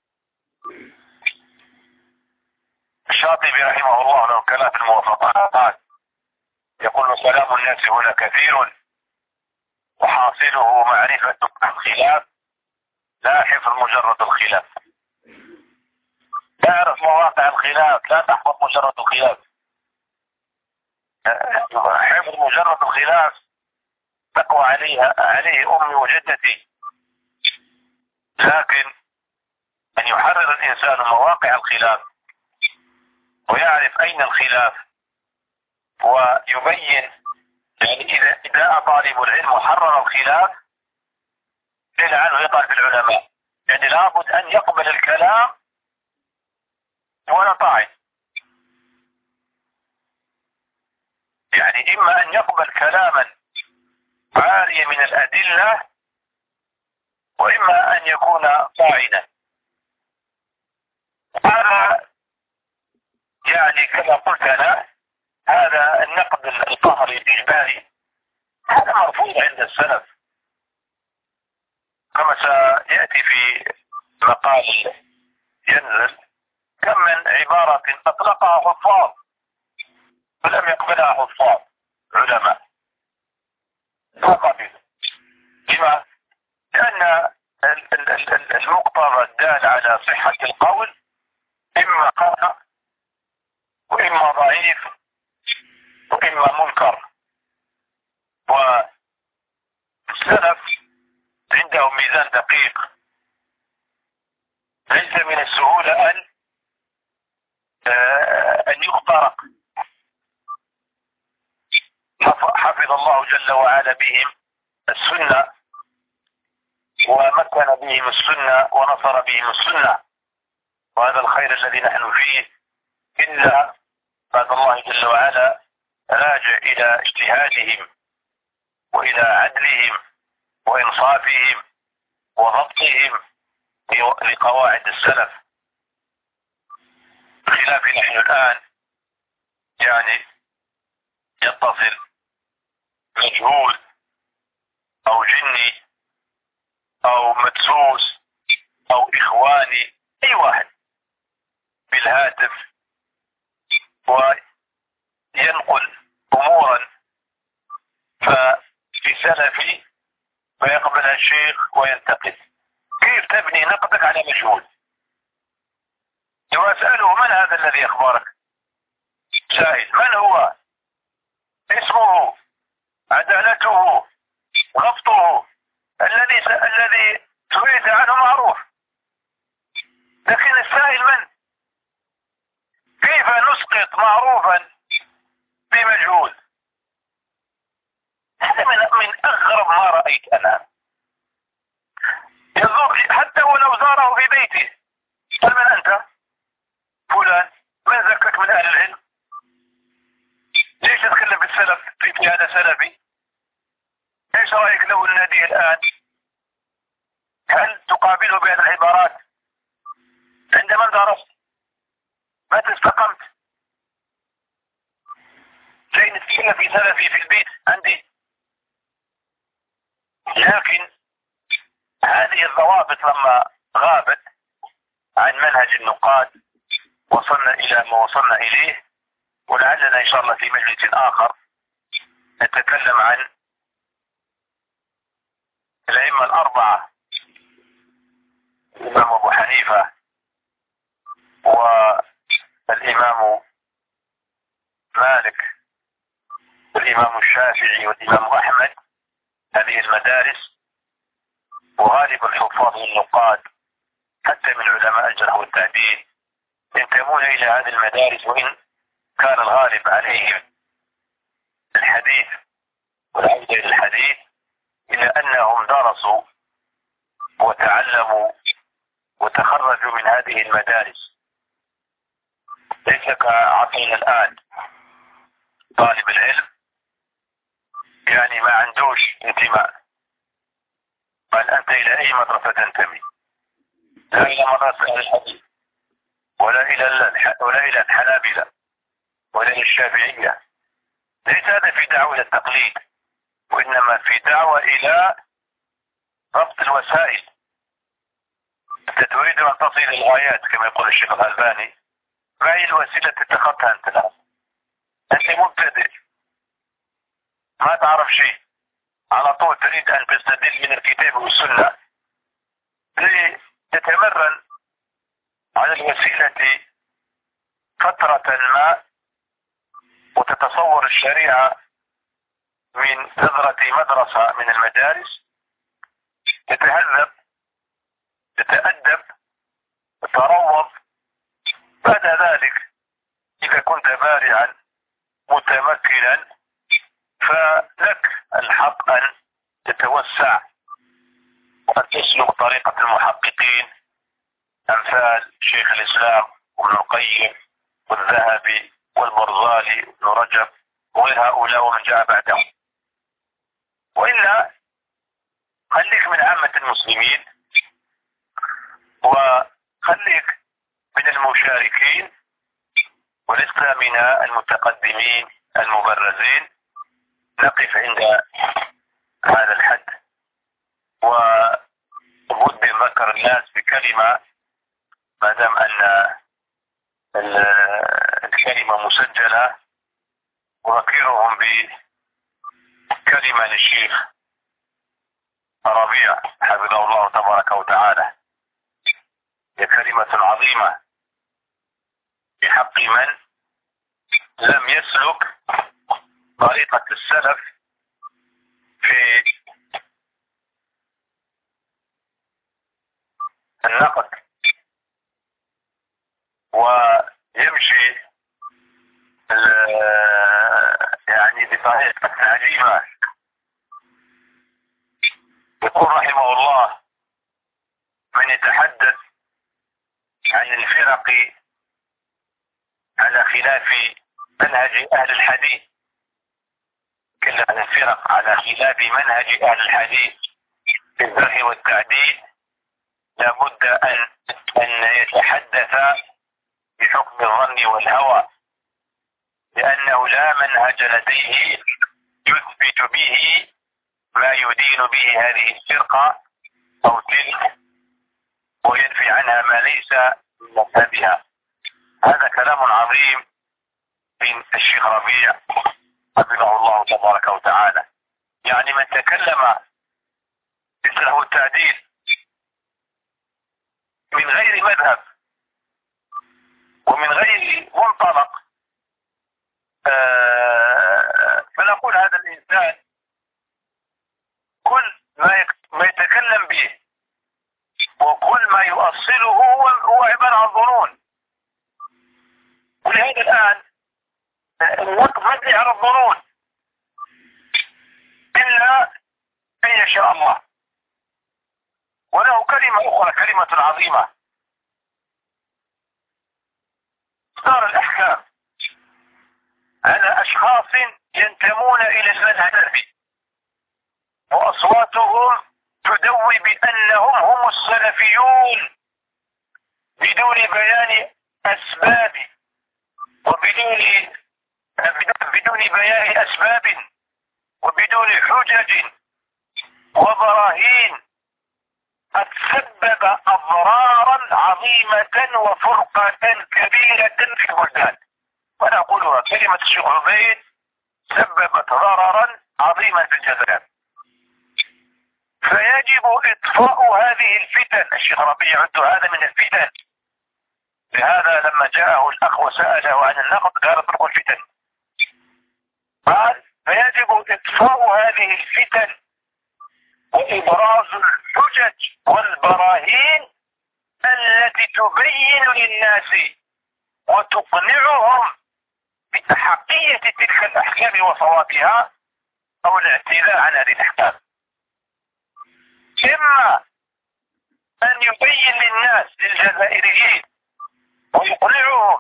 الشاطبي رحمه الله له كلام في الموافقات، يقول: كلام الناس هنا كثير وحاصله معرفة الخلاف لا حفظ مجرد الخلاف. تعرف مواقع الخلاف، لا تحفظ مجرد الخلاف. حفظ مجرد الخلاف تقوى عليه أمي وجدتي، لكن أن يحرر الإنسان مواقع الخلاف ويعرف أين الخلاف ويبين، يعني إذا طالب العلم وحرر الخلاف قيل عنه يقال في العلماء، يعني لابد أن يقبل الكلام ولا طاعن. يعني إما أن يقبل كلاما عاريا من الأدلة، وإما أن يكون طاعنا. هذا يعني كما قلت أنا، هذا النقد القهري الإجباري هذا مرفوض عند السلف، كما سيأتي في مقال ينزل. كم من عبارة أطلقها حفاظ ولم يقبلها حفاظ علماء، لا قبل. لما؟ لأن المقتضى الدال على صحة القول إما خطأ وإما ضعيف وإما منكر. والسلف عندهم ميزان دقيق، ليس من السهولة أن يخترق. حفظ الله جل وعلا بهم السنة ومكن بهم السنة ونصر بهم السنة، وهذا الخير الذي نحن فيه. إلا بعد الله جل وعلا راجع إلى اجتهادهم وإلى عدلهم وإنصافهم وضبطهم لقواعد السلف، بخلاف نحن الآن يعني يتصل مجهول أو جني أو مدسوس أو إخواني، أي واحد بالهاتف وينقل أمورا ففي سلفي فيقبلها الشيخ وينتقد. كيف تبني نقدك على مجهول؟ وأسأله من هذا الذي أخبرك؟ سائل من هو؟ اسمه، عدالته، ضبطه، الذي سئلت عنه معروف، لكن السائل من؟ كيف نسقط معروفا بمجهول؟ هذا من أغرب ما رأيت أنا. يزور حتى ولو زاره في بيته، قال من أنت؟ فلان. من ذكرك من أهل العلم؟ ليش تتكلم بالسلف في هذا سلفي؟ ايش رأيك لو النادي الآن؟ هل تقابله بهذه العبارات؟ عندما درست متى استقمت؟ جاي نتكلم في سلفي في البيت عندي. لكن هذه الضوابط لما غابت عن منهج النقاد وصلنا إلى ما وصلنا إليه، ولعلنا إن شاء الله في مجلس آخر نتكلم عن الأئمة الأربعة، الإمام أبو حنيفة والإمام مالك والإمام الشافعي والإمام أحمد. هذه المدارس وغالب الحفاظ والنقاد حتى من علماء الجرح والتعديل ينتمون إلى هذه المدارس، وإن كان الغالب عليهم الحديث والعودة إلى الحديث، إلا أنهم درسوا وتعلموا وتخرجوا من هذه المدارس. ليس كعصرنا الآن طالب العلم يعني ما عندوش انتماء، قال أنت إلى أي مدرسة تنتمي؟ لا إلى مدرسة أهل الحديث ولا إلى الحنابلة ولا إلى الشافعية. ليس هذا في دعوة إلى التقليد، وإنما في دعوة إلى ضبط الوسائل. أنت تريد أن تصل إلى الغايات كما يقول الشيخ الألباني، ما هي الوسيلة اتخذتها أنت الآن؟ أنت مبتدئ ما تعرف شيء، على طول تريد أن تستدل من الكتاب والسنة لتتمرن على الوسيلة فترة ما، وتتصور الشريعة من نظرة مدرسة من المدارس، تتهذب، تتأدب، تتروض. بعد ذلك إذا كنت بارعا متمكنا فلك الحق أن تتوسع وأن تسلك طريقة المحققين أمثال شيخ الإسلام وابن القيم والذهبي والبرزالي وابن رجب وغير هؤلاء ومن جاء بعدهم. وإلا خليك من عامة المسلمين وخليك من المشاركين ولست من المتقدمين المبرزين. نقف عند هذا الحد، وبد نذكر الناس بكلمة ما دام أن الكلمة مسجلة، أذكرهم بكلمة للشيخ ربيع حفظه الله تبارك وتعالى، هي كلمة عظيمة بحق من لم يسلك طريقة السلف في النقد ويمشي يعني بطريقة عجيبة. يقول رحمه الله: من يتحدث عن الفرق على خلاف منهج أهل الحديث، كل عن الفرق على خلاف منهج أهل الحديث في الجرح والتعديل، لابد أن يتحدث بحكم الظن والهوى، لأنه لا منهج لديه يثبت به ما يدين به هذه الفرقة أو تلك، وينفي عنها ما ليس من مذهبها. هذا كلام عظيم من الشيخ ربيع حفظه الله تبارك وتعالى. يعني من تكلم له التعديل من غير مذهب ومن غير منطلق، فنقول هذا الإنسان كل ما يتكلم به وكل ما يؤصله هو عبارة عن ظنون. ولهذا الآن الوقت مبني على الظنون إلا أن يشاء الله. وله كلمة أخرى، كلمة عظيمة: صار الأحكام على أشخاص ينتمون إلى المذهب السلفي وأصواتهم تدوي بأنهم هم السلفيون بدون بيان أسباب بدون بيان أسباب وبدون حجج وبراهين، قد سبب أضرارا عظيمة وفرقة كبيرة في البلدان. وأنا أقولها كلمة الشيخ عبيد سببت ضررا عظيما في الجزائر، فيجب إطفاء هذه الفتن. الشيخ ربيع يعد هذا من الفتن، لهذا لما جاءه الأخ وسأله عن النقد قال اتركوا الفتن. قال فيجب إطفاء هذه الفتن وإبراز الحجج والبراهين التي تبين للناس وتقنعهم بأحقية تلك الأحكام وصوابها أو الاعتذار عن هذه الأحكام. إما أن يبين للناس للجزائريين ويقنعهم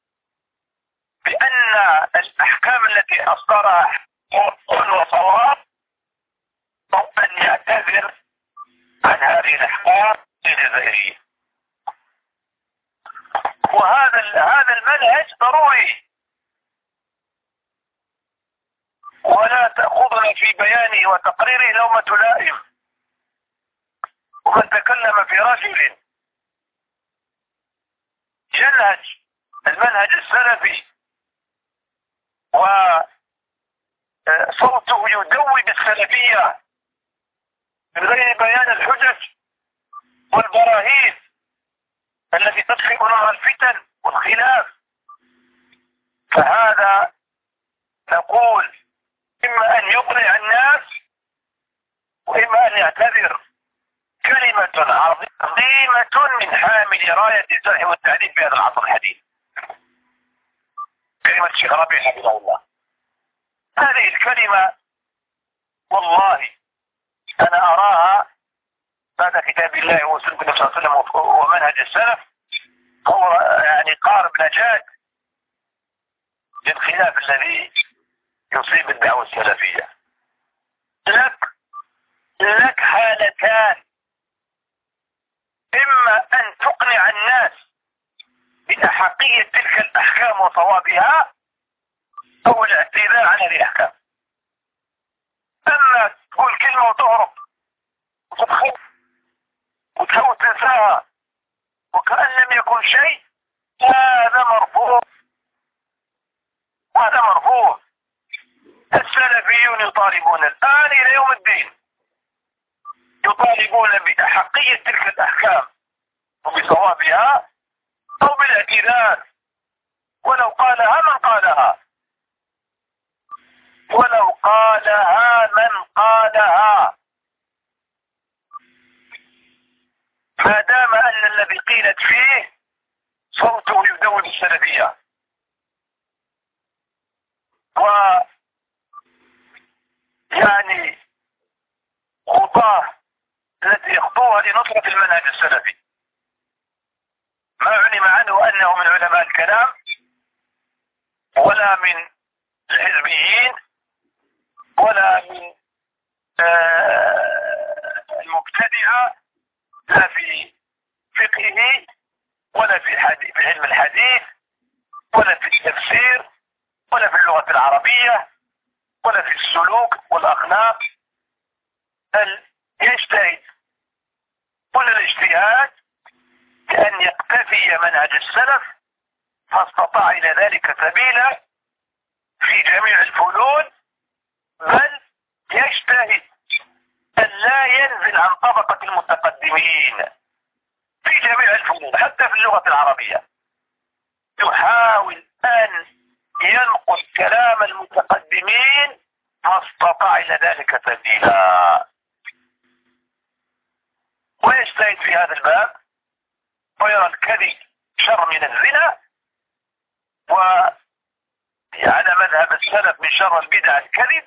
بأن الأحكام التي أصدرها حق وصواب، أو أن يعتذر عن هذه الأحكام الجزائرية. وهذا المنهج ضروري، ولا تأخذنا في بيانه وتقريره لومة لائم. ومن تكلم في رجل ينهج المنهج السلفي وصوته يدوي بالسلفية من غير بيان الحجج والبراهين التي تدخل نار الفتن والخلاف، فهذا نقول إما أن يقنع الناس وإما أن يعتذر. كلمة عظيمة من حامل راية الجرح والتعديل في هذا العصر الحديث، كلمة الشيخ ربيع حفظه الله. هذه الكلمة والله أنا أراها بعد كتاب الله وسنة النبي صلى الله عليه وسلم ومنهج السلف هو يعني قارب نجاة للخلاف الذي يصيب الدعوة السلفية. لك حالتان: إما أن تقنع الناس بأحقية تلك الأحكام وصوابها أو الاعتذار عن هذه الأحكام. أما تقول كلمة وتهرب وتتخوف وتحاول تنساها وكأن لم يكن شيء، هذا مرفوض. هذا مرفوض. السلفيون يطالبون الآن إلى يوم الدين، يطالبون بأحقية تلك الأحكام وبصوابها أو بالاعتذار، ولو قالها من قالها، ولو قالها من قالها، ما دام أن الذي قيلت فيه صوته يدون السلفية. يعني خطاه التي يخطوها لنصرة المنهج السلفي ما علم عنه أنه من علماء الكلام ولا من الحزبيين ولا من المبتدعة، لا في فقهه ولا في علم الحديث ولا في التفسير ولا في اللغة العربية ولا في السلوك والأخلاق، بل يجتهد كل الاجتهاد بأن يقتفي منهج السلف فاستطاع إلى ذلك سبيلا في جميع الفنون، بل يجتهد أن لا ينزل عن طبقة المتقدمين في جميع الفنون حتى في اللغة العربية. يحاول أن ينقل كلام المتقدمين فاستطاع إلى ذلك سبيلا، ويجتهد في هذا الباب ويرى الكذب شر من الزنا، وعلى مذهب السلف من شر البدع الكذب.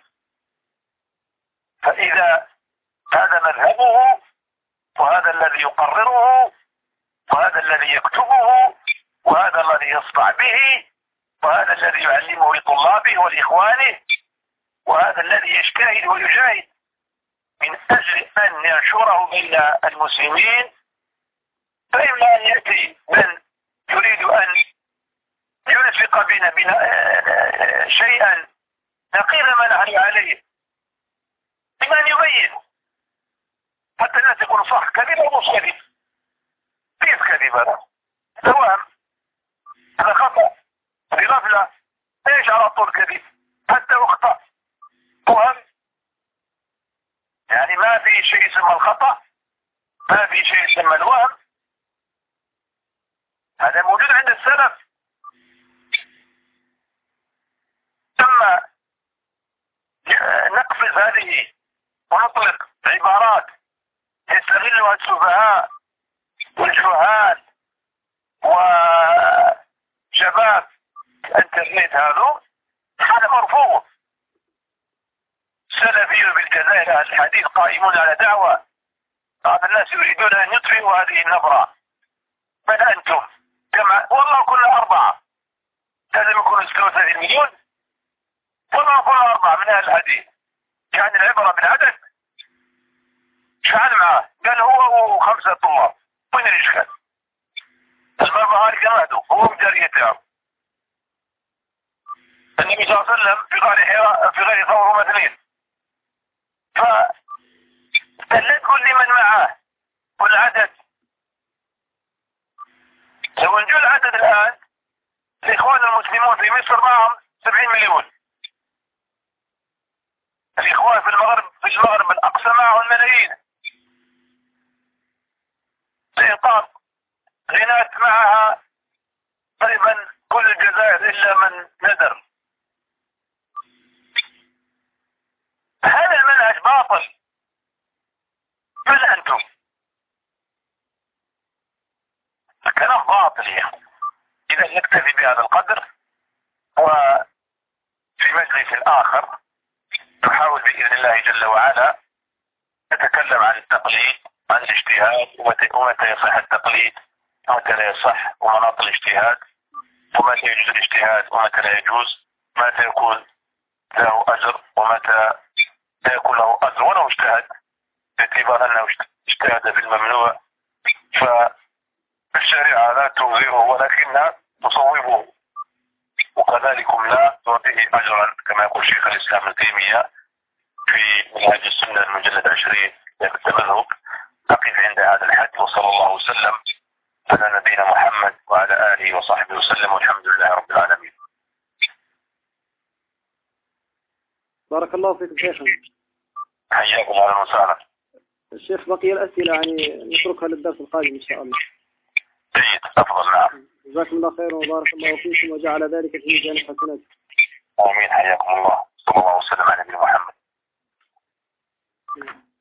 فإذا هذا مذهبه وهذا الذي يقرره وهذا الذي يكتبه وهذا الذي يصنع به وهذا الذي يعلمه لطلابه ولإخوانه وهذا الذي يجتهد ويجاهد من أجل أن ينشره بين المسلمين، فإما أن يأتي من يريد أن ينفق بنا شيئا نقيل ما نحن عليه، إما أن يبين حتى الناس يقولوا صح كذب أو مش كذب. كيف كذب هذا؟ وهم، هذا خطأ، هذه غفلة، ايش على طول كذب حتى اخطأ وهم. يعني ما في شيء يسمى الخطأ، ما في شيء يسمى الوهم، هذا موجود عند السلف. ثم نقفز هذه ونطلق عبارات يستغلها السفهاء والجهال وشباب الانترنت، هذا مرفوض. سلفي بالجزائر أهل الحديث قائمون على دعوة، بعض الناس يريدون أن يطفئوا هذه النبرة. من أنتم؟ والله كنا 4، لازم يكونوا 36 مليون، والله كنا 4 من أهل الحديث. يعني العبرة بالعدد. شحال معاه؟ قال هو و5 طلاب. وين الإشكال؟ البربهاري كماده هو مجارية تاعه. النبي صلى الله عليه وسلم في غار حراء في غار ثور هم 2. فلا تقول لي من معاه والعدد. لو نجوا العدد الآن الإخوان المسلمون في مصر معهم 70 مليون. الإخوان في المغرب الأقصى معهم ملايين. الإنقاذ غنات معها تقريبا كل الجزائر إلا من ندر. هذا المنهج باطل. من أنتم؟ الكلام باطل يا أخي. إذا نكتفي بهذا القدر، وفي مجلس آخر نحاول بإذن الله جل وعلا نتكلم عن التقليد، عن الاجتهاد، ومتى يصح التقليد ومتى لا يصح، ومناط الاجتهاد، ومتى يجوز الاجتهاد ومتى لا يجوز، متى يكون له أجر ومتى لا يكون له أجر ولو اجتهد، باعتبار أنه اجتهد في الممنوع. فالشريعة لا تغيره ولكنها تصوبه، وكذلكم لا تعطيه أجرا، كما يقول شيخ الإسلام ابن تيمية في منهاج السنة المجلد 20 التمذهب. أقف عند هذا الحد، وصلى الله وسلم على نبينا محمد وعلى آله وصحبه وسلم، والحمد لله رب العالمين. بارك الله فيكم شيخنا. حياكم أهلا وسهلا. الشيخ بقي الأسئلة يعني نتركها للدرس القادم إن شاء الله. جيد، أفضل. نعم. جزاكم الله خيرا وبارك الله فيكم وجعل ذلك في ميزان حسناتكم. آمين. حياكم الله. صلى الله وسلم على نبينا محمد.